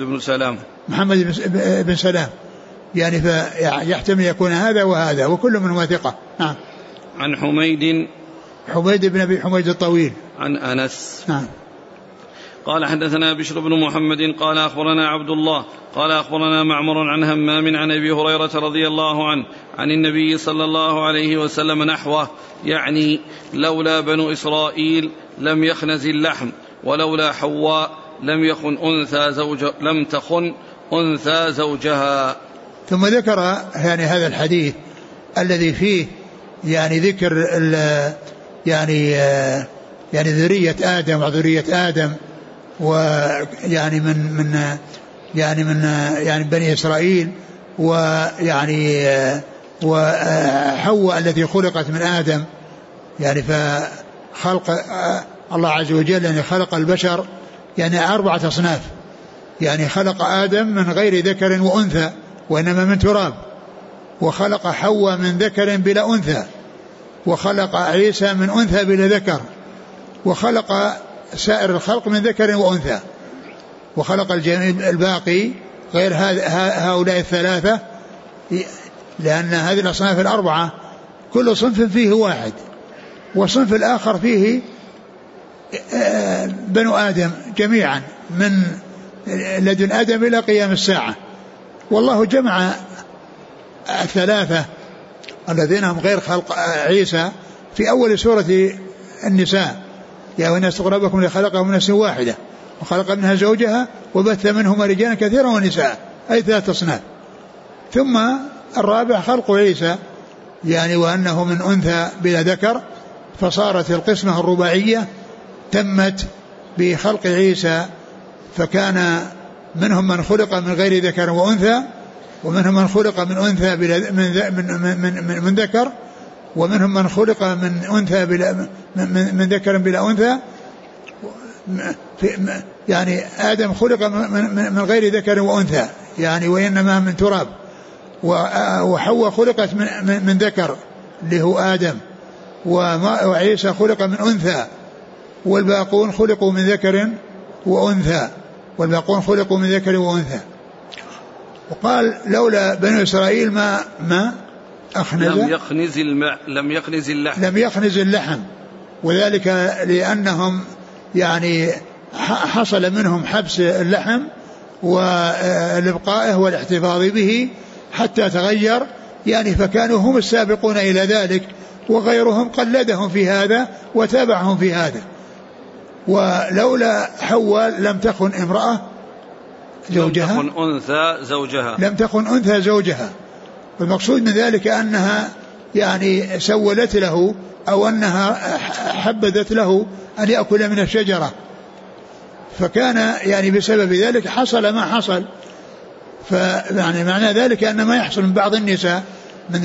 بن سلام يعني فيحتمل يكون هذا وهذا وكل منهما ثقة. نعم. عن حميد بن أبي حميد الطويل عن أنس. نعم. قال حدثنا بشر بن محمد قال أخبرنا عبد الله قال أخبرنا معمر عن همام عن أبي هريرة رضي الله عنه عن النبي صلى الله عليه وسلم نحوه، يعني لولا بنو إسرائيل لم يخنز اللحم، ولولا حواء لم تخن أنثى زوجها. ثم ذكر يعني هذا الحديث الذي فيه يعني ذكر يعني ذرية آدم وذرية آدم، ويعني من بني إسرائيل، ويعني وحواء التي خلقت من آدم. يعني فخلق الله عز وجل يعني خلق البشر يعني 4 أصناف. يعني خلق آدم من غير ذكر وأنثى وإنما من تراب، وخلق حواء من ذكر بلا أنثى، وخلق عيسى من أنثى بلا ذكر، وخلق سائر الخلق من ذكر وأنثى، وخلق الجميع الباقي غير هؤلاء الثلاثة، لأن هذه الأصناف 4 كل صنف فيه واحد، والصنف الآخر فيه بنو آدم جميعا من لدن آدم إلى قيام الساعة. والله جمع 3 الذين هم غير خلق عيسى في أول سورة النساء: يا أيها الناس اتقوا ربكم الذي خلقكم من نفس واحدة وخلق منها زوجها وبث منهما رجالا كثيرا ونساء، أي 3 أصناف. ثم الرابع خلق عيسى، يعني وأنه من أنثى بلا ذكر، فصارت القسمة الرباعية تمت بخلق عيسى، فكان منهم من خلق من غير ذكر وأنثى، ومنهم من خلق من أنثى من ذكر، ومنهم من خلق من أنثى من ذكر بلا أنثى. يعني آدم خلق من غير ذكر وأنثى، يعني وإنما من تراب، وحواء خلقت من ذكر اللي هو آدم، وعيسى خلق من أنثى، والباقون خلقوا من ذكر وأنثى. وقال لولا بنو إسرائيل ما أخنز لم يخنز اللحم، وذلك لأنهم يعني حصل منهم حبس اللحم والإبقائه والاحتفاظ به حتى تغير، يعني فكانوا هم السابقون إلى ذلك، وغيرهم قلدهم في هذا وتابعهم في هذا. ولولا حواء لم تخن امرأة زوجها، لم تخن أنثى زوجها. والمقصود من ذلك أنها يعني سولت له، أو أنها حبذت له أن يأكل من الشجرة، فكان يعني بسبب ذلك حصل ما حصل. فيعني معنى ذلك أن ما يحصل من بعض النساء من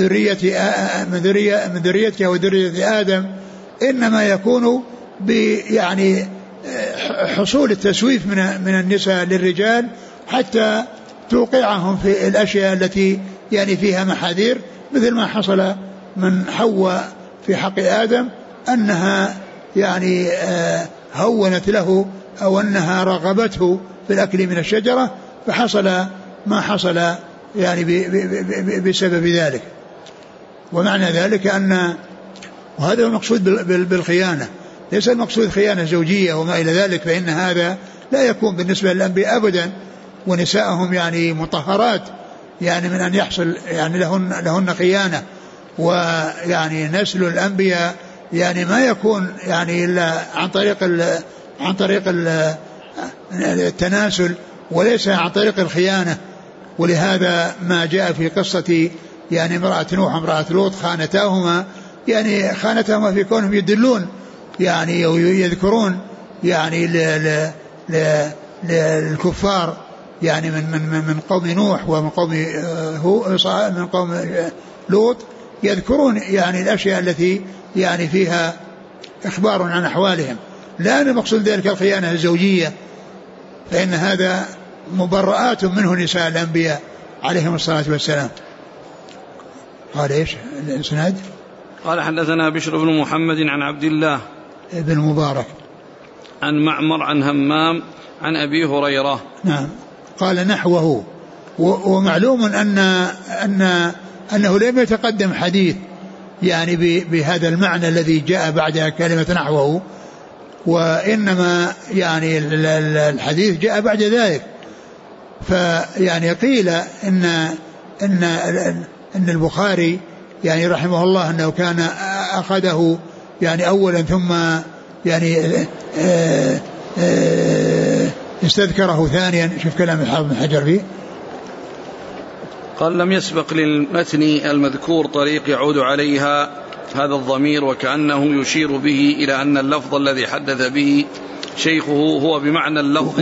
ذريتها وذرية آدم إنما يكون يعني حصول التسويف من النساء للرجال حتى توقعهم في الأشياء التي يعني فيها محاذير، مثل ما حصل من حواء في حق آدم، أنها يعني هونت له أو أنها رغبته بالأكل من الشجرة، فحصل ما حصل يعني بسبب ذلك. ومعنى ذلك أن، وهذا المقصود بالخيانة، ليس المقصود خيانة زوجية وما إلى ذلك، فإن هذا لا يكون بالنسبة للأنبياء أبدا، ونساءهم يعني مطهرات يعني من أن يحصل يعني لهن خيانة. ويعني نسل الأنبياء يعني ما يكون يعني إلا عن طريق التناسل وليس عن طريق الخيانة. ولهذا ما جاء في قصة يعني امرأة نوح وامرأة لوط خانتاهما في كونهم يدلون يعني ويذكرون يعني للكفار يعني من قوم نوح ومن قوم لوط، يذكرون يعني الأشياء التي يعني فيها إخبار عن أحوالهم، لا المقصود ذلك الخيانة الزوجية، فإن هذا مبرآت منه نساء الأنبياء عليهم الصلاة والسلام. قال إيش الإسناد؟ قال حدثنا بشر بن محمد عن عبد الله بن مبارك عن معمر عن همام عن أبي هريرة. نعم. قال نحوه. ومعلوم أنه لم يتقدم حديث يعني بهذا المعنى الذي جاء بعد كلمة نحوه، وإنما يعني الحديث جاء بعد ذلك. فيعني قيل إن البخاري يعني رحمه الله أنه كان أخذه يعني أولا ثم يعني استذكره ثانيا. شوف كلام الحافظ بن حجر فيه، قال لم يسبق للمتن المذكور طريق يعود عليها هذا الضمير، وكأنه يشير به إلى أن اللفظ الذي حدث به شيخه هو بمعنى اللفظ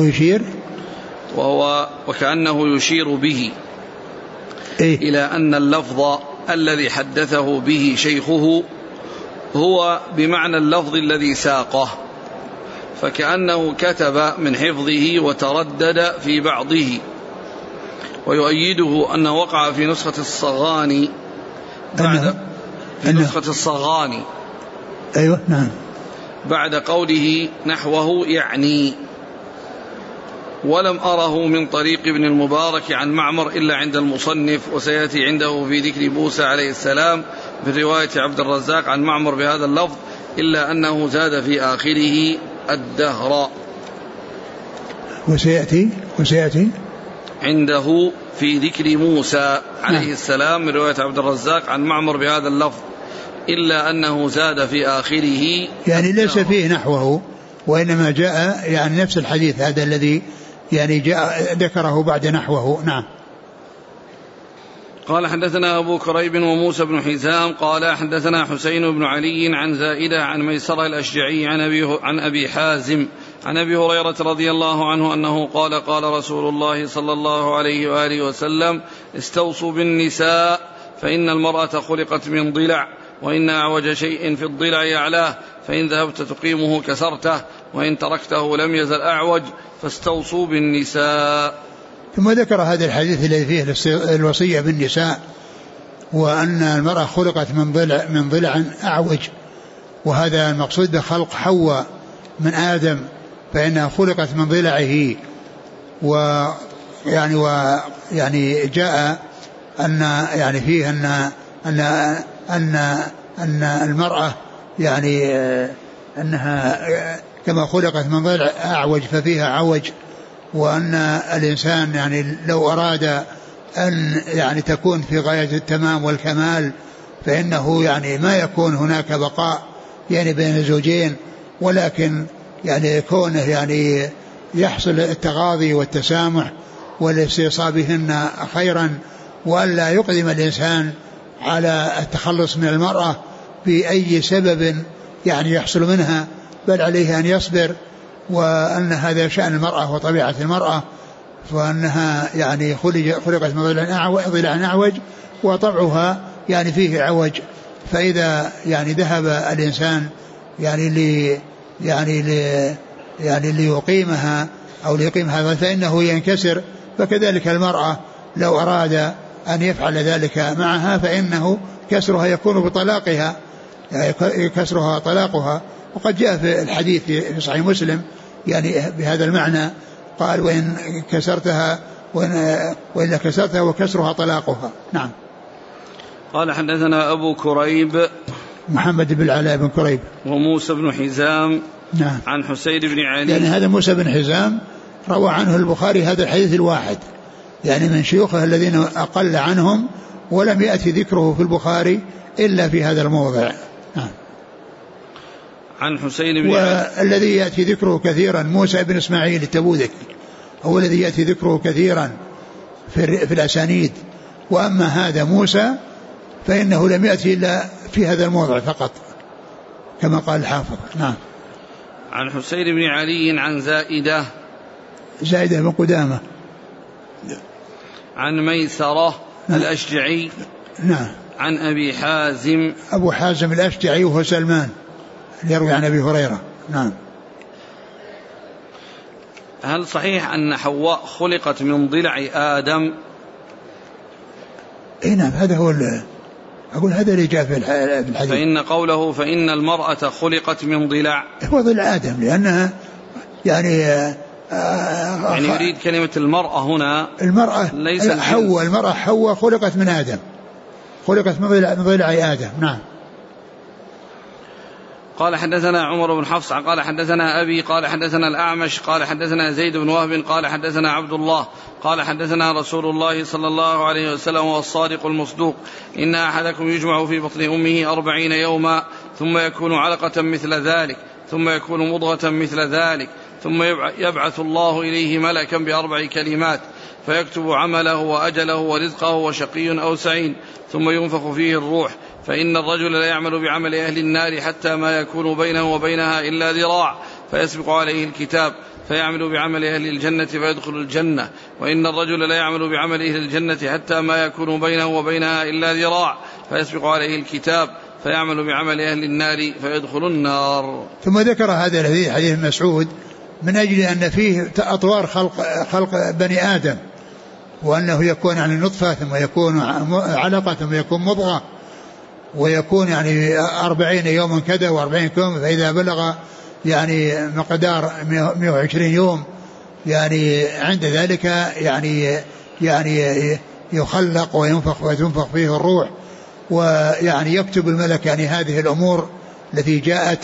وكأنه يشير به إلى أن اللفظ الذي حدثه به شيخه هو بمعنى اللفظ الذي ساقه، فكأنه كتب من حفظه وتردد في بعضه. ويؤيده أنه وقع في نسخة الصغاني نسخة الصغاني أيوة نعم بعد قوله نحوه يعني. ولم أره من طريق ابن المبارك عن معمر إلا عند المصنف، وسيأتي عنده في ذكر موسى عليه السلام في رواية عبد الرزاق عن معمر بهذا اللفظ، إلا أنه زاد في آخره الدهر. وسيأتي عنده في ذكر موسى عليه السلام من رواية عبد الرزاق عن معمر بهذا اللفظ، إلا أنه زاد في آخره يعني ليس فيه نحوه، وإنما جاء يعني نفس الحديث هذا الذي يعني جاء ذكره بعد نحوه. نعم. قال حدثنا أبو كريب وموسى بن حزام قال حدثنا حسين بن علي عن زائدة عن ميسرة الأشجعي عن أبي حازم عن أبي هريرة رضي الله عنه أنه قال قال رسول الله صلى الله عليه وآله وسلم استوصوا بالنساء فإن المرأة خلقت من ضلع، وإن أعوج شيء في الضلع أعلاه، فإن ذهبت تقيمه كسرته، وإن تركته لم يزل أعوج، فاستوصوا بالنساء. ثم ذكر هذا الحديث الذي فيه الوصية بالنساء، وأن المرأة خلقت من ضلع أعوج، وهذا المقصود بخلق حواء من آدم، فإنها خلقت من ضلعه. ويعني جاء أن يعني فيه أن المرأة يعني أنها كما خلقت من ضلع أعوج ففيها عوج، وأن الإنسان يعني لو أراد أن يعني تكون في غاية التمام والكمال فإنه يعني ما يكون هناك بقاء يعني بين الزوجين، ولكن يعني كونه يعني يحصل التغاضي والتسامح والاستيصال بهن خيرا، وألا يقدم الإنسان على التخلص من المرأة بأي سبب يعني يحصل منها، بل عليه أن يصبر، وأن هذا شأن المرأة وطبيعة المرأة، فأنها يعني خلقت من ضلع أعوج وطبعها يعني فيه عوج. فإذا يعني ذهب الإنسان يعني ليقيمها أو ليقيم هذا فإنه ينكسر، فكذلك المرأة لو أراد أن يفعل ذلك معها فإنه كسرها يكون بطلاقها، يعني كسرها طلاقها. وقد جاء في الحديث في صحيح مسلم يعني بهذا المعنى، قال وإن كسرتها وإلا كسرتها وكسرها طلاقها. نعم. قال حدثنا أبو كريب محمد بن العلاء بن كريب وموسى بن حزام نعم عن حسين بن علي. يعني هذا موسى بن حزام روى عنه البخاري هذا الحديث الواحد، يعني من شيوخه الذين أقل عنهم، ولم يأتي ذكره في البخاري إلا في هذا الموضع. نعم. عن حسين بن علي والذي يأتي ذكره كثيرا موسى بن إسماعيل التبوذكي هو الذي يأتي ذكره كثيرا في الأسانيد، وأما هذا موسى فإنه لم يأتي إلا في هذا الموضع فقط كما قال الحافظ. نعم. عن حسين بن علي عن زائدة بن قدامة عن ميسرة الأشجعي نعم عن أبي حازم أبو حازم الأشجعي وهو سلمان يروي عن أبي هريرة. نعم. هل صحيح أن حواء خلقت من ضلع آدم؟ إيه نعم، هذا هو أقول هذا اللي جاء في الحديث. فإن قوله فإن المرأة خلقت من ضلع هو ضلع آدم، لأنها يعني يعني يريد كلمة المرأة هنا المرأة ليس حواء، المرأة حواء خلقت من آدم، خلقت من ضلع آدم. نعم. قال حدثنا عمر بن حفص قال حدثنا أبي قال حدثنا الأعمش قال حدثنا زيد بن وهب قال حدثنا عبد الله قال حدثنا رسول الله صلى الله عليه وسلم والصادق المصدوق إن أحدكم يجمع في بطن أمه 40 يوما ثم يكون علقة مثل ذلك ثم يكون مضغة مثل ذلك ثم يبعث الله إليه ملكا ب4 كلمات فيكتب عمله وأجله ورزقه وشقي أو سعيد ثم ينفخ فيه الروح فإن الرجل لا يعمل بعمل أهل النار حتى ما يكون بينه وبينها إلا ذراع فيسبق عليه الكتاب فيعمل بعمل أهل الجنة فيدخل الجنة وإن الرجل لا يعمل بعمل أهل الجنة حتى ما يكون بينه وبينها إلا ذراع فيسبق عليه الكتاب فيعمل بعمل أهل النار فيدخل النار. ثم ذكر هذا الحديث حديث مسعود من أجل أن فيه أطوار خلق بني آدم، وأنه يكون يعني نطفة ثم يكون علقة ثم يكون مضغة ويكون يعني 40 يوما كذا و40 يوم، فإذا بلغ يعني مقدار 120 يوم يعني عند ذلك يعني يخلق وتنفخ فيه الروح، ويعني يكتب الملك يعني هذه الأمور التي جاءت.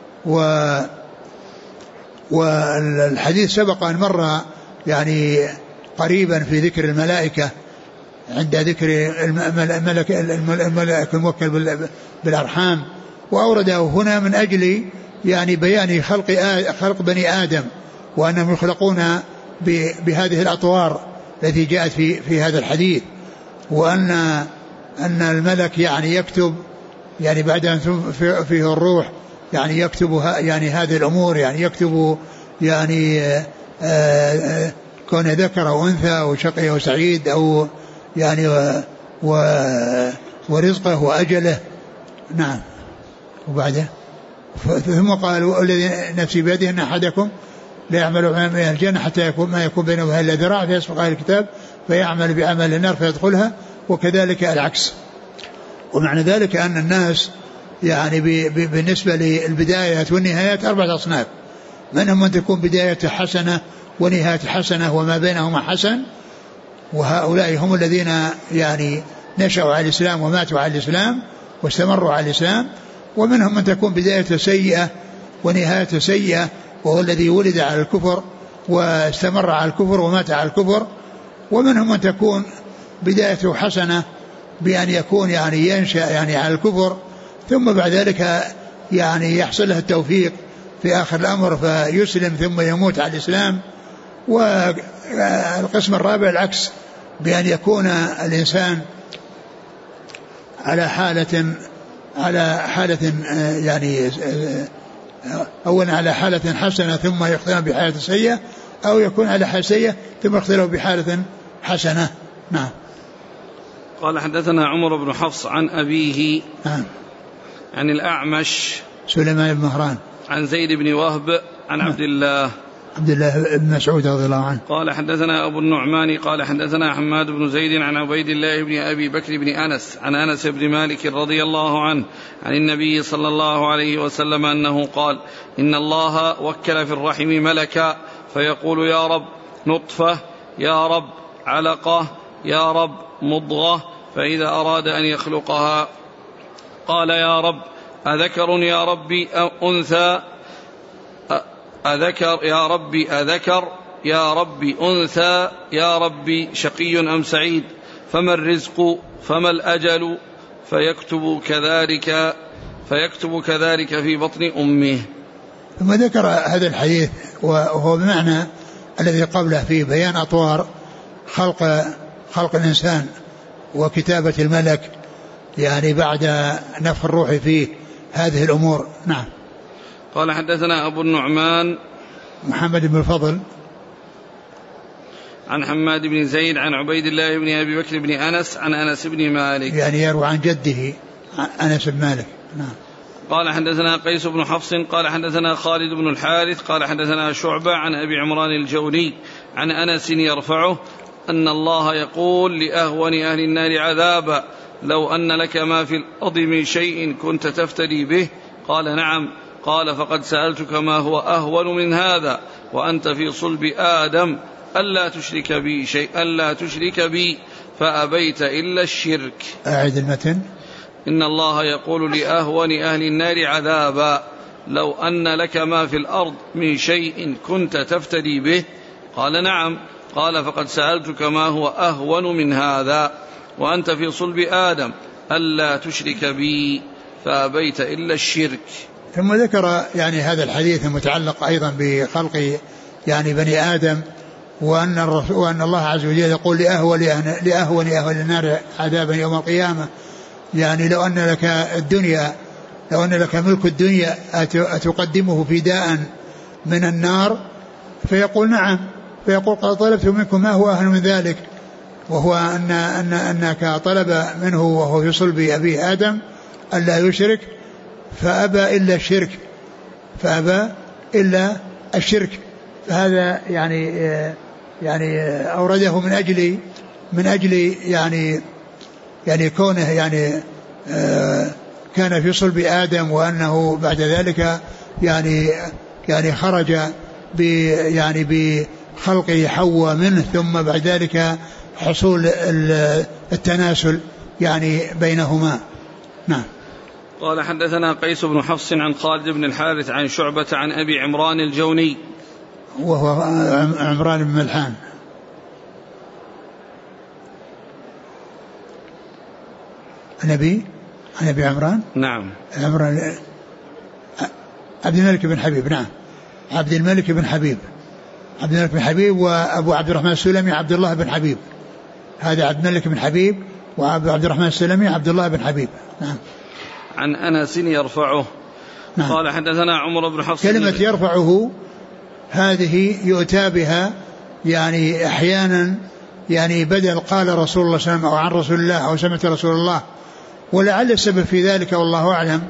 والحديث سبق أن مر يعني قريبا في ذكر الملائكة عند ذكر الملك الموكل بالأرحام، وأورده هنا من أجل يعني بيان خلق بني آدم وأنهم يخلقون بهذه الأطوار التي جاءت في هذا الحديث، وأن الملك يعني يكتب يعني بعد أن فيه الروح يعني يكتب يعني هذه الأمور، يعني يكتب يعني كون ذكر أو أنثى أو شقي أو سعيد أو يعني ورزقه وأجله. نعم. وبعده ثم قال الذي نفسي بيده أن أحدكم لا يعمل بعمل الجنة حتى يكون ما يكون بينه وبينها إلا ذراع فيسبق عليه الكتاب فيعمل بعمل النار فيدخلها، وكذلك العكس. ومعنى ذلك أن الناس يعني بالنسبة للبدايات والنهايات 4 أصناف، منهم من تكون بداية حسنة ونهاية حسنة وما بينهما حسن، وهؤلاء هم الذين يعني نشأوا على الإسلام وماتوا على الإسلام واستمروا على الإسلام. ومنهم من تكون بداية سيئة ونهاية سيئة، وهو الذي ولد على الكفر واستمر على الكفر ومات على الكفر. ومنهم من تكون بدايته حسنة بأن يكون يعني ينشأ يعني على الكفر ثم بعد ذلك يعني يحصل له التوفيق في آخر الأمر فيسلم ثم يموت على الإسلام. والقسم الرابع العكس، بأن يكون الإنسان على حالة يعني أولا على حالة حسنة ثم يختلف بحالة سيئة، أو يكون على حالة سيئة ثم يختلف بحالة حسنة. نعم. قال حدثنا عمر بن حفص عن أبيه عن الأعمش سليمان بن مهران عن زيد بن وهب عن عبد الله بن مسعود رضي الله عنه قال حدثنا أبو النعمان قال حدثنا حماد بن زيد عن عبيد الله بن أبي بكر بن أنس عن أنس بن مالك رضي الله عنه عن النبي صلى الله عليه وسلم أنه قال إن الله وكل في الرحم ملكا فيقول يا رب نطفة، يا رب علقة، يا رب مضغة، فإذا أراد أن يخلقها قال يا رب أذكر يا ربي أو أنثى، أذكر يا ربي أذكر يا ربي أنثى، يا ربي شقي أم سعيد، فما الرزق فما الأجل، فيكتب كذلك في بطن أمه. ثم ذكر هذا الحديث وهو بمعنى الذي قبله فيه بيان أطوار خلق الإنسان وكتابة الملك يعني بعد نفخ الروح فيه هذه الأمور. نعم. قال حدثنا أبو النعمان محمد بن الفضل عن حماد بن زيد عن عبيد الله بن أبي بكر بن أنس عن أنس بن مالك يعني يروى عن جده أنس بن مالك. نعم. قال حدثنا قيس بن حفص قال حدثنا خالد بن الحارث قال حدثنا شعبة عن أبي عمران الجوني عن أنس يرفعه أن الله يقول لأهون أهل النار عذابا لو أن لك ما في الأرض من شيء كنت تفتدي به، قال نعم، قال فقد سألتك ما هو أهون من هذا وأنت في صلب آدم ألا تشرك بي فأبيت إلا الشرك. أعد المتن. إن الله يقول لأهون أهل النار عذابا لو أن لك ما في الأرض من شيء كنت تفتدي به؟ قال نعم. قال فقد سألتك ما هو أهون من هذا وأنت في صلب آدم ألا تشرك بي فأبيت إلا الشرك. ثم ذكر يعني هذا الحديث المتعلق أيضا بخلق يعني بني آدم، وأن الله عز وجل يقول لأهون أهل النار عذابا يوم القيامة، يعني لو أن لك ملك الدنيا أتقدمه فداء من النار؟ فيقول نعم. فيقول قد طلبت منكم ما هو أهل من ذلك، وهو أنك طلب منه وهو في صلب أبي آدم ألا يشرك فأبى إلا الشرك. فهذا يعني أورده من أجل يعني كونه كان في صلب آدم، وأنه بعد ذلك يعني خرج بخلق حواء منه، ثم بعد ذلك حصول التناسل يعني بينهما. نعم. قال حدثنا قيس بن حفص عن خالد بن الحارث عن شعبة عن أبي عمران الجوني وهو عمران بن ملحان. عن أبي عمران. نعم. عمران عبد الملك بن حبيب. نعم. عبد الملك بن حبيب وأبو عبد الرحمن السلمي عبد الله بن حبيب. هذا عبد الملك بن حبيب وأبو عبد الرحمن السلمي عبد الله بن حبيب. نعم. عن أنس يرفعه. نعم. قال حدثنا عمر بن حفص. كلمة يرفعه هذه يؤتى بها يعني أحيانا يعني بدل قال رسول الله صلى الله عليه وسلم أو عن رسول الله أو سمعت رسول الله، ولعل السبب في ذلك والله أعلم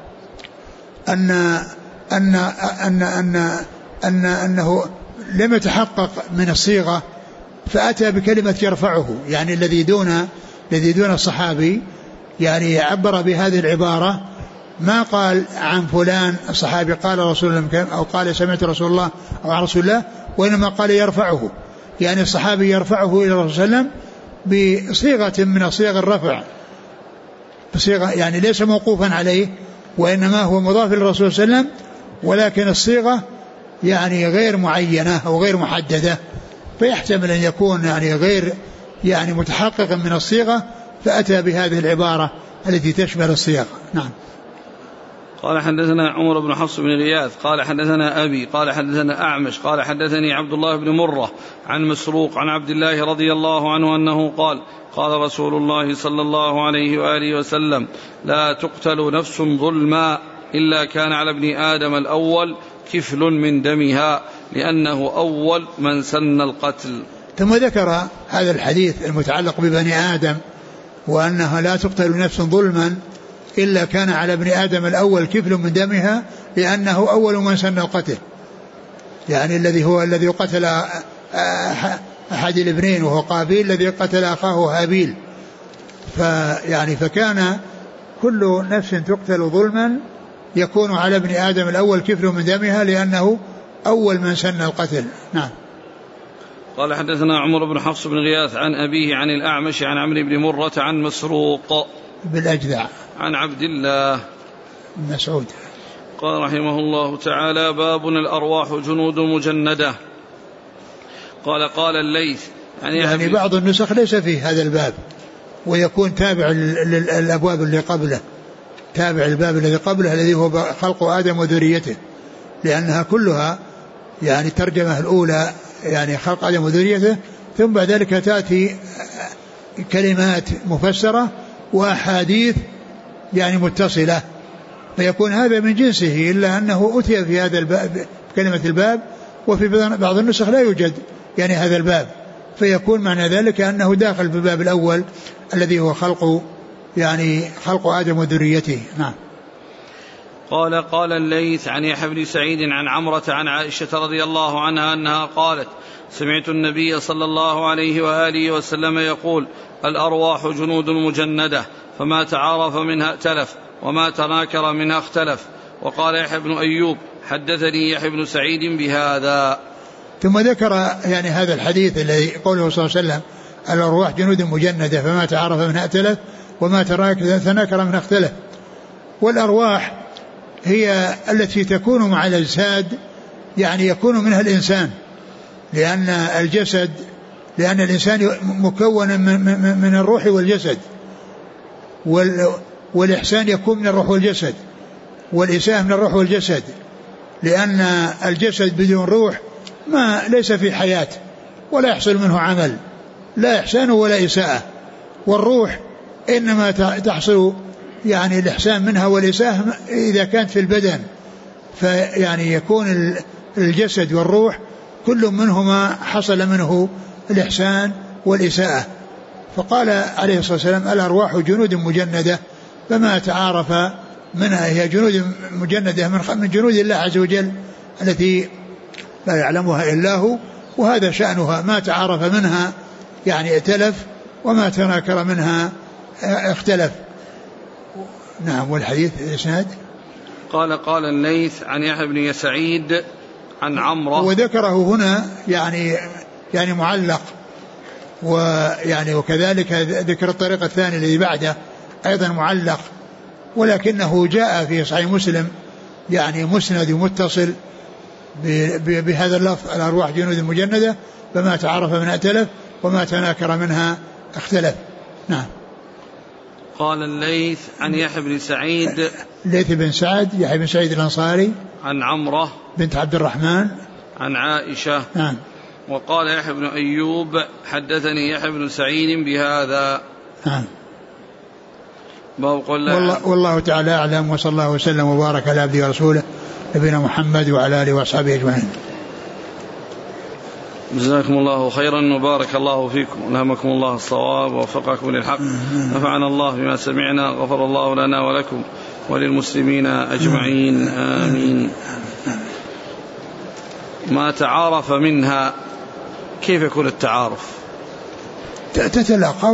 أنه لم يتحقق من الصيغة فأتى بكلمة يرفعه، يعني الذي دون الصحابي يعني عبر بهذه العبارة، ما قال عن فلان الصحابي قال رسول الله أو قال سمعت رسول الله أو عن رسول الله، وإنما قال يرفعه، يعني الصحابي يرفعه إلى الرسول صلى الله عليه وسلم بصيغة من صيغ الرفع، بصيغة يعني ليس موقوفا عليه وإنما هو مضاف للرسول صلى الله عليه وسلم، ولكن الصيغة يعني غير معينة أو غير محددة، فيحتمل أن يكون يعني غير يعني متحقق من الصيغة، فأتى بهذه العبارة التي تشمل الصيغة. نعم. قال حدثنا عمر بن حفص بن غياث قال حدثنا أبي قال حدثنا أعمش قال حدثني عبد الله بن مرة عن مسروق عن عبد الله رضي الله عنه أنه قال قال رسول الله صلى الله عليه وآله وسلم لا تقتل نفس ظلما إلا كان على ابن آدم الأول كفل من دمها لأنه أول من سن القتل. ثم ذكر هذا الحديث المتعلق ببني آدم، وأنها لا تقتل نفس ظلما إلا كان على ابن آدم الأول كفل من دمها لأنه أول من سن القتل، يعني الذي قتل أحد الابنين وهو قابيل الذي قتل أخاه هابيل، فكان كل نفس تقتل ظلما يكون على ابن آدم الأول كفل من دمها لأنه أول من سن القتل. نعم. قال حدثنا عمر بن حفص بن غياث عن أبيه عن الأعمش عن عمرو بن مرة عن مسروق بالأجدع عن عبد الله بن مسعود قال رحمه الله تعالى باب الأرواح جنود مجندة. قال الليث يعني بعض النسخ ليس فيه هذا الباب، ويكون تابع الأبواب اللي قبله، تابع الباب الذي قبله الذي هو خلق آدم وذريته، لأنها كلها يعني الترجمة الأولى يعني خلق آدم وذريته، ثم بعد ذلك تأتي كلمات مفسرة وأحاديث يعني متصلة، فيكون هذا من جنسه، إلا أنه أتي في هذا الباب كلمة الباب، وفي بعض النسخ لا يوجد يعني هذا الباب، فيكون معنى ذلك أنه داخل في الباب الأول الذي هو خلق آدم وذريته. نعم. قال الليث عن يحيى بن سعيد عن عمرة عن عائشة رضي الله عنها أنها قالت سمعت النبي صلى الله عليه وآله وسلم يقول الأرواح جنود مجندة فما تعارف منها ائتلف وما تناكر منها اختلف وقال يحيى بن أيوب حدثني يحيى بن سعيد بهذا. ثم ذكر يعني هذا الحديث الذي قوله صلى الله عليه وسلم الأرواح جنود مجندة فما تعارف منها ائتلف وما تناكر منها اختلف. والأرواح هي التي تكون مع الأجساد، يعني يكون منها الإنسان، لأن الإنسان مكون من الروح والجسد، والإحسان يكون من الروح والجسد، والإساءة من الروح والجسد، لأن الجسد بدون روح ما ليس في حياة ولا يحصل منه عمل، لا إحسان ولا إساءة. والروح إنما تحصل يعني الإحسان منها والإساءة إذا كانت في البدن، فيعني يكون الجسد والروح كل منهما حصل منه الإحسان والإساءة. فقال عليه الصلاة والسلام الأرواح جنود مجندة فما تعارف منها، هي جنود مجندة من جنود الله عز وجل التي لا يعلمها إلا هو، وهذا شأنها، ما تعارف منها يعني ائتلف وما تناكر منها اختلف. نعم. والحديث الإسناد قال الليث عن يحيى بن سعيد عن عمرو، وذكره هنا يعني معلق، ويعني وكذلك ذكر الطريق الثاني الذي بعده أيضا معلق، ولكنه جاء في صحيح مسلم يعني مسند ومتصل بهذا اللفظ الأرواح جنود مجندة فما تعرف منها ائتلف وما تناكر منها اختلف. نعم. قال الليث عن يحيى بن سعيد، الليث بن سعد يحيى بن سعيد الأنصاري عن عمرو بنت عبد الرحمن عن عائشة. نعم. وقال يحيى بن أيوب حدثني يحيى بن سعيد بهذا. نعم. والله تعالى أعلم، وصلى الله وسلم وبارك على عبده ورسوله نبينا محمد وعلى آله وأصحابه أجمعين. جزاكم الله خيرا وبارك الله فيكم، ألهمكم الله الصواب ووفقكم للحق، نفعنا الله بما سمعنا، غفر الله لنا ولكم وللمسلمين أجمعين، آمين. ما تعارف منها، كيف يكون التعارف؟ تتلاقى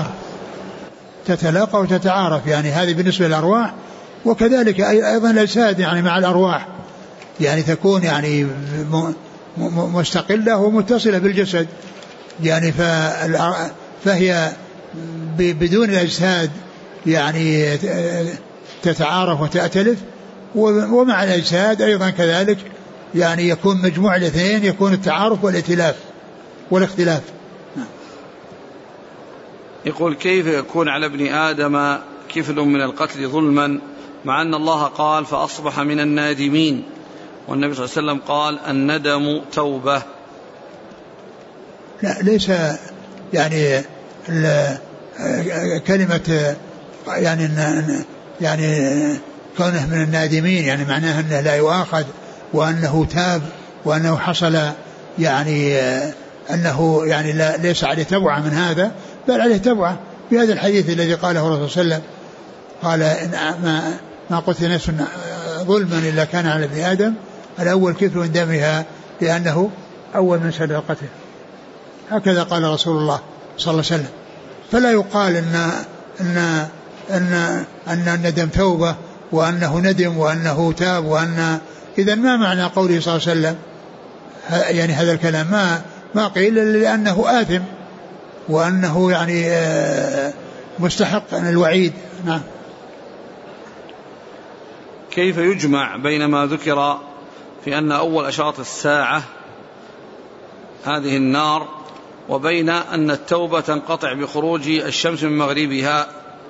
وتتعارف، يعني هذه بالنسبة للأرواح، وكذلك أيضا الأجساد يعني مع الأرواح يعني تكون يعني مستقلة ومتصلة بالجسد، يعني فهي بدون الأجساد يعني تتعارف وتأتلف، ومع الأجساد أيضا كذلك يعني يكون مجموع الاثنين، يكون التعارف والائتلاف والاختلاف. يقول كيف يكون على ابن آدم كفل من القتل ظلما، مع أن الله قال فأصبح من النادمين، والنبي صلى الله عليه وسلم قال الندم توبة. لا ليس يعني كلمة يعني كونه من النادمين يعني معناه أنه لا يؤاخذ وأنه تاب وأنه حصل يعني أنه يعني ليس عليه تبعة من هذا، بل عليه تبعة بهذا الحديث الذي قاله الرسول صلى الله عليه وسلم، قال ما قتل نفس ظلما إلا كان على ابن آدم الأول كفل من دمها لأنه أول من سبب القتل. هكذا قال رسول الله صلى الله عليه وسلم. فلا يقال أن الندم توبة وأنه ندم وأنه تاب إذن ما معنى قوله صلى الله عليه وسلم يعني هذا الكلام ما قيل لأنه آثم وأنه يعني مستحق أن الوعيد. نعم. كيف يجمع بين ما ذكر في أن أول أشراط الساعة هذه النار وبين أن التوبة تنقطع بخروج الشمس من مغربها؟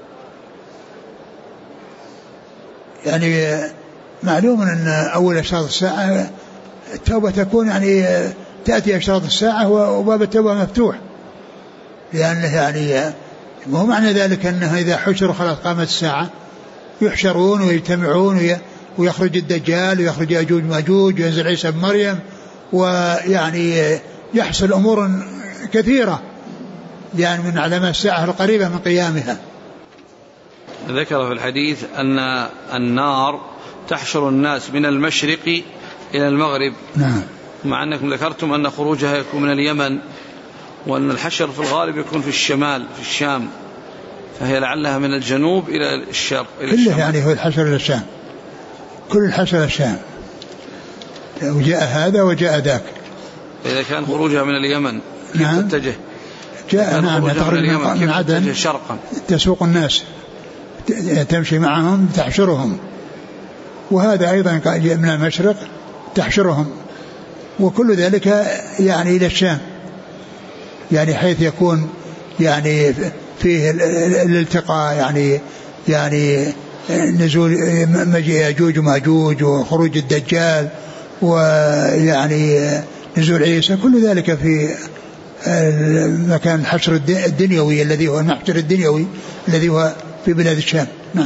يعني معلوم أن أول أشراط الساعة التوبة تكون يعني تأتي أشراط الساعة وباب التوبة مفتوح، لأنه يعني مو معنى ذلك أنه إذا حشروا خلاص قامت الساعة، يحشرون ويجتمعون ويخرج الدجال ويخرج يأجوج ماجوج وينزل عيسى بن مريم، ويعني يحصل أمور كثيرة يعني من علامات الساعة القريبة من قيامها. ذكر في الحديث أن النار تحشر الناس من المشرق إلى المغرب. نعم. مع أنكم ذكرتم أن خروجها يكون من اليمن، وأن الحشر في الغالب يكون في الشمال في الشام، فهي لعلها من الجنوب إلى الشرق إلى كله يعني هو الحشر إلى الشام كل الحشر الشام، وجاء هذا وجاء ذاك. إذا كان خروجها من اليمن كيف نعم تتجه؟ جاء نعم تخرج من عدن شرقا، تسوق الناس، تمشي معهم تحشرهم، وهذا أيضا جاء من المشرق تحشرهم، وكل ذلك يعني إلى الشام، يعني حيث يكون يعني فيه الالتقاء، يعني نزول مجيء ياجوج وماجوج وخروج الدجال ويعني نزول عيسى، كل ذلك في مكان الحشر الدنيوي الذي هو المحشر الدنيوي الذي هو في بلاد الشام. نعم.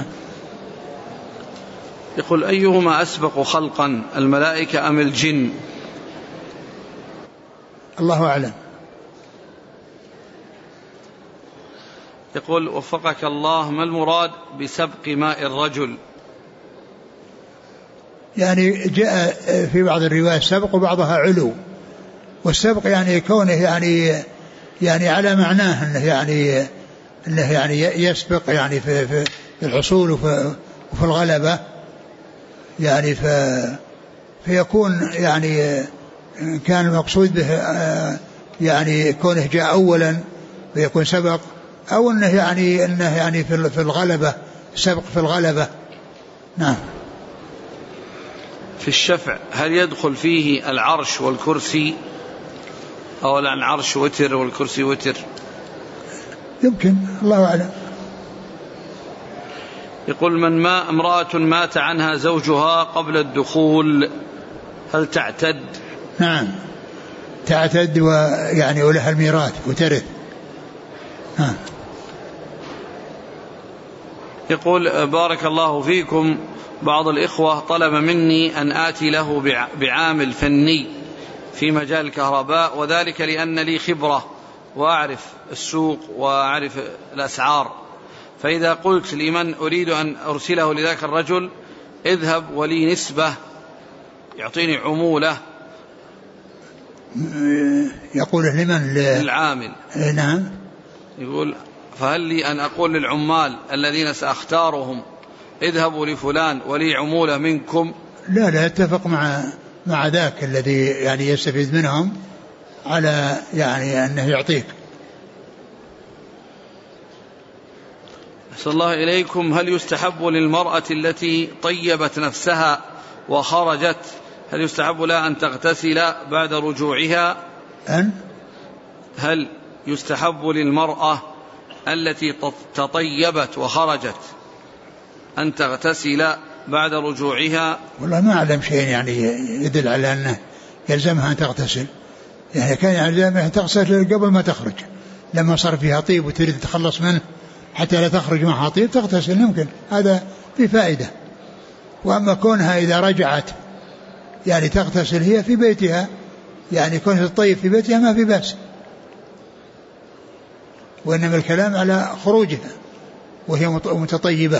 يقول أيهما أسبق خلقا، الملائكة أم الجن؟ الله أعلم. يقول وفقك الله، ما المراد بسبق ماء الرجل؟ يعني جاء في بعض الروايات سبق وبعضها علو، والسبق يعني كونه يعني على معناه انه يعني يسبق يعني في الحصول وفي الغلبة، يعني فيكون يعني كان المقصود به يعني كونه جاء أولا فيكون سبق، أو انه يعني في الغلبة، سبق في الغلبة. نعم. في الشفع هل يدخل فيه العرش والكرسي، أو العرش وتر والكرسي وتر؟ يمكن، الله أعلم. يقول امرأة مات عنها زوجها قبل الدخول، هل تعتد؟ نعم تعتد، ويعني ولها الميراث وترث. يقول بارك الله فيكم، بعض الإخوة طلب مني أن آتي له بعامل فني في مجال الكهرباء، وذلك لأن لي خبرة وأعرف السوق وأعرف الأسعار، فإذا قلت لمن أريد أن أرسله لذاك الرجل اذهب ولي نسبة يعطيني عمولة، يقول لمن؟ للعامل. نعم. يقول فهل لي أن أقول للعمال الذين سأختارهم اذهبوا لفلان ولي عمولة منكم؟ لا اتفق مع ذاك الذي يعني يستفيد منهم على يعني أنه يعطيك. أحسن الله إليكم، هل يستحب للمرأة التي طيبت نفسها وخرجت، هل يستحب لها أن تغتسل بعد رجوعها؟ هل يستحب للمرأة التي تطيبت وخرجت أن تغتسل بعد رجوعها؟ والله ما أعلم شيء يعني يدل على أنه يلزمها أن تغتسل، يعني كان يلزمها تغتسل قبل ما تخرج، لما صار فيها طيب وتريد تتخلص منه حتى لا تخرج معها طيب تغتسل، يمكن هذا في فائدة. وأما كونها إذا رجعت يعني تغتسل هي في بيتها، يعني كونها الطيب في بيتها ما في بأس، وإنما الكلام على خروجها وهي متطيبة.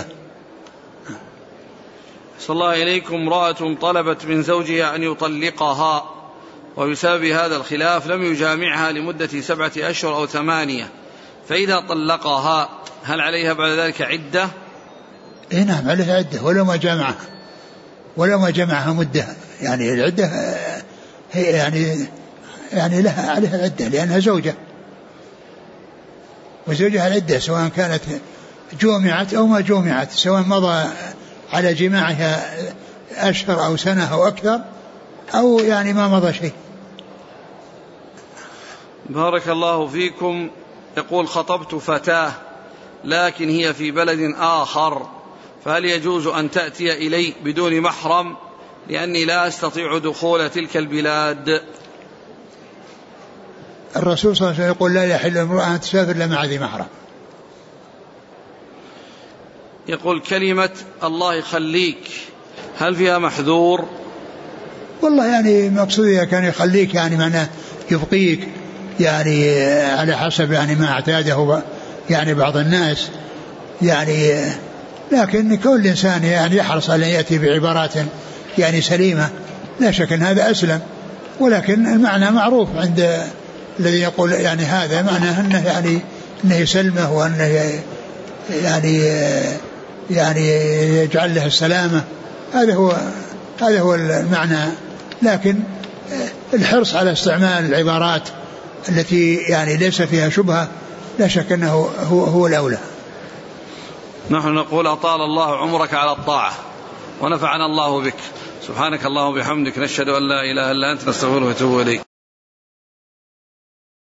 صلى الله إليكم، امرأة طلبت من زوجها أن يطلقها، وبسبب هذا الخلاف لم يجامعها لمدة 7 أشهر أو 8، فإذا طلقها هل عليها بعد ذلك عدة؟ نعم عليها عدة، ولو ما جمعها مدة، يعني العدة هي يعني لها عليها العدة لأنها زوجة، وزوجها العدة سواء كانت جومعت أو ما جومعت، سواء مضى على جماعها أشهر أو سنة أو أكثر، أو يعني ما مضى شيء. بارك الله فيكم. يقول خطبت فتاة لكن هي في بلد آخر، فهل يجوز أن تأتي إلي بدون محرم لأني لا أستطيع دخول تلك البلاد؟ الرسول صلى الله عليه وسلم يقول لا يحل امرأة أن تسافر إلا مع ذي محرم. يقول كلمة الله يخليك هل فيها محذور؟ والله يعني مقصودها كان يخليك يعني معناه يبقيك، يعني على حسب يعني ما اعتاده يعني بعض الناس، يعني لكن كل إنسان يعني يحرص على أن يأتي بعبارات يعني سليمة، لا شك أن هذا أسلم، ولكن المعنى معروف عند الذي يقول يعني هذا معناه أنه يعني أنه يسلمه، وأنه يعني يجعل له السلامة، هذا هو المعنى. لكن الحرص على استعمال العبارات التي يعني ليس فيها شبهة لا شك أنه هو الأولى. نحن نقول أطال الله عمرك على الطاعة ونفعنا الله بك. سبحانك اللهم وبحمدك، نشهد أن لا إله إلا أنت، نستغفرك ونتوب إليك.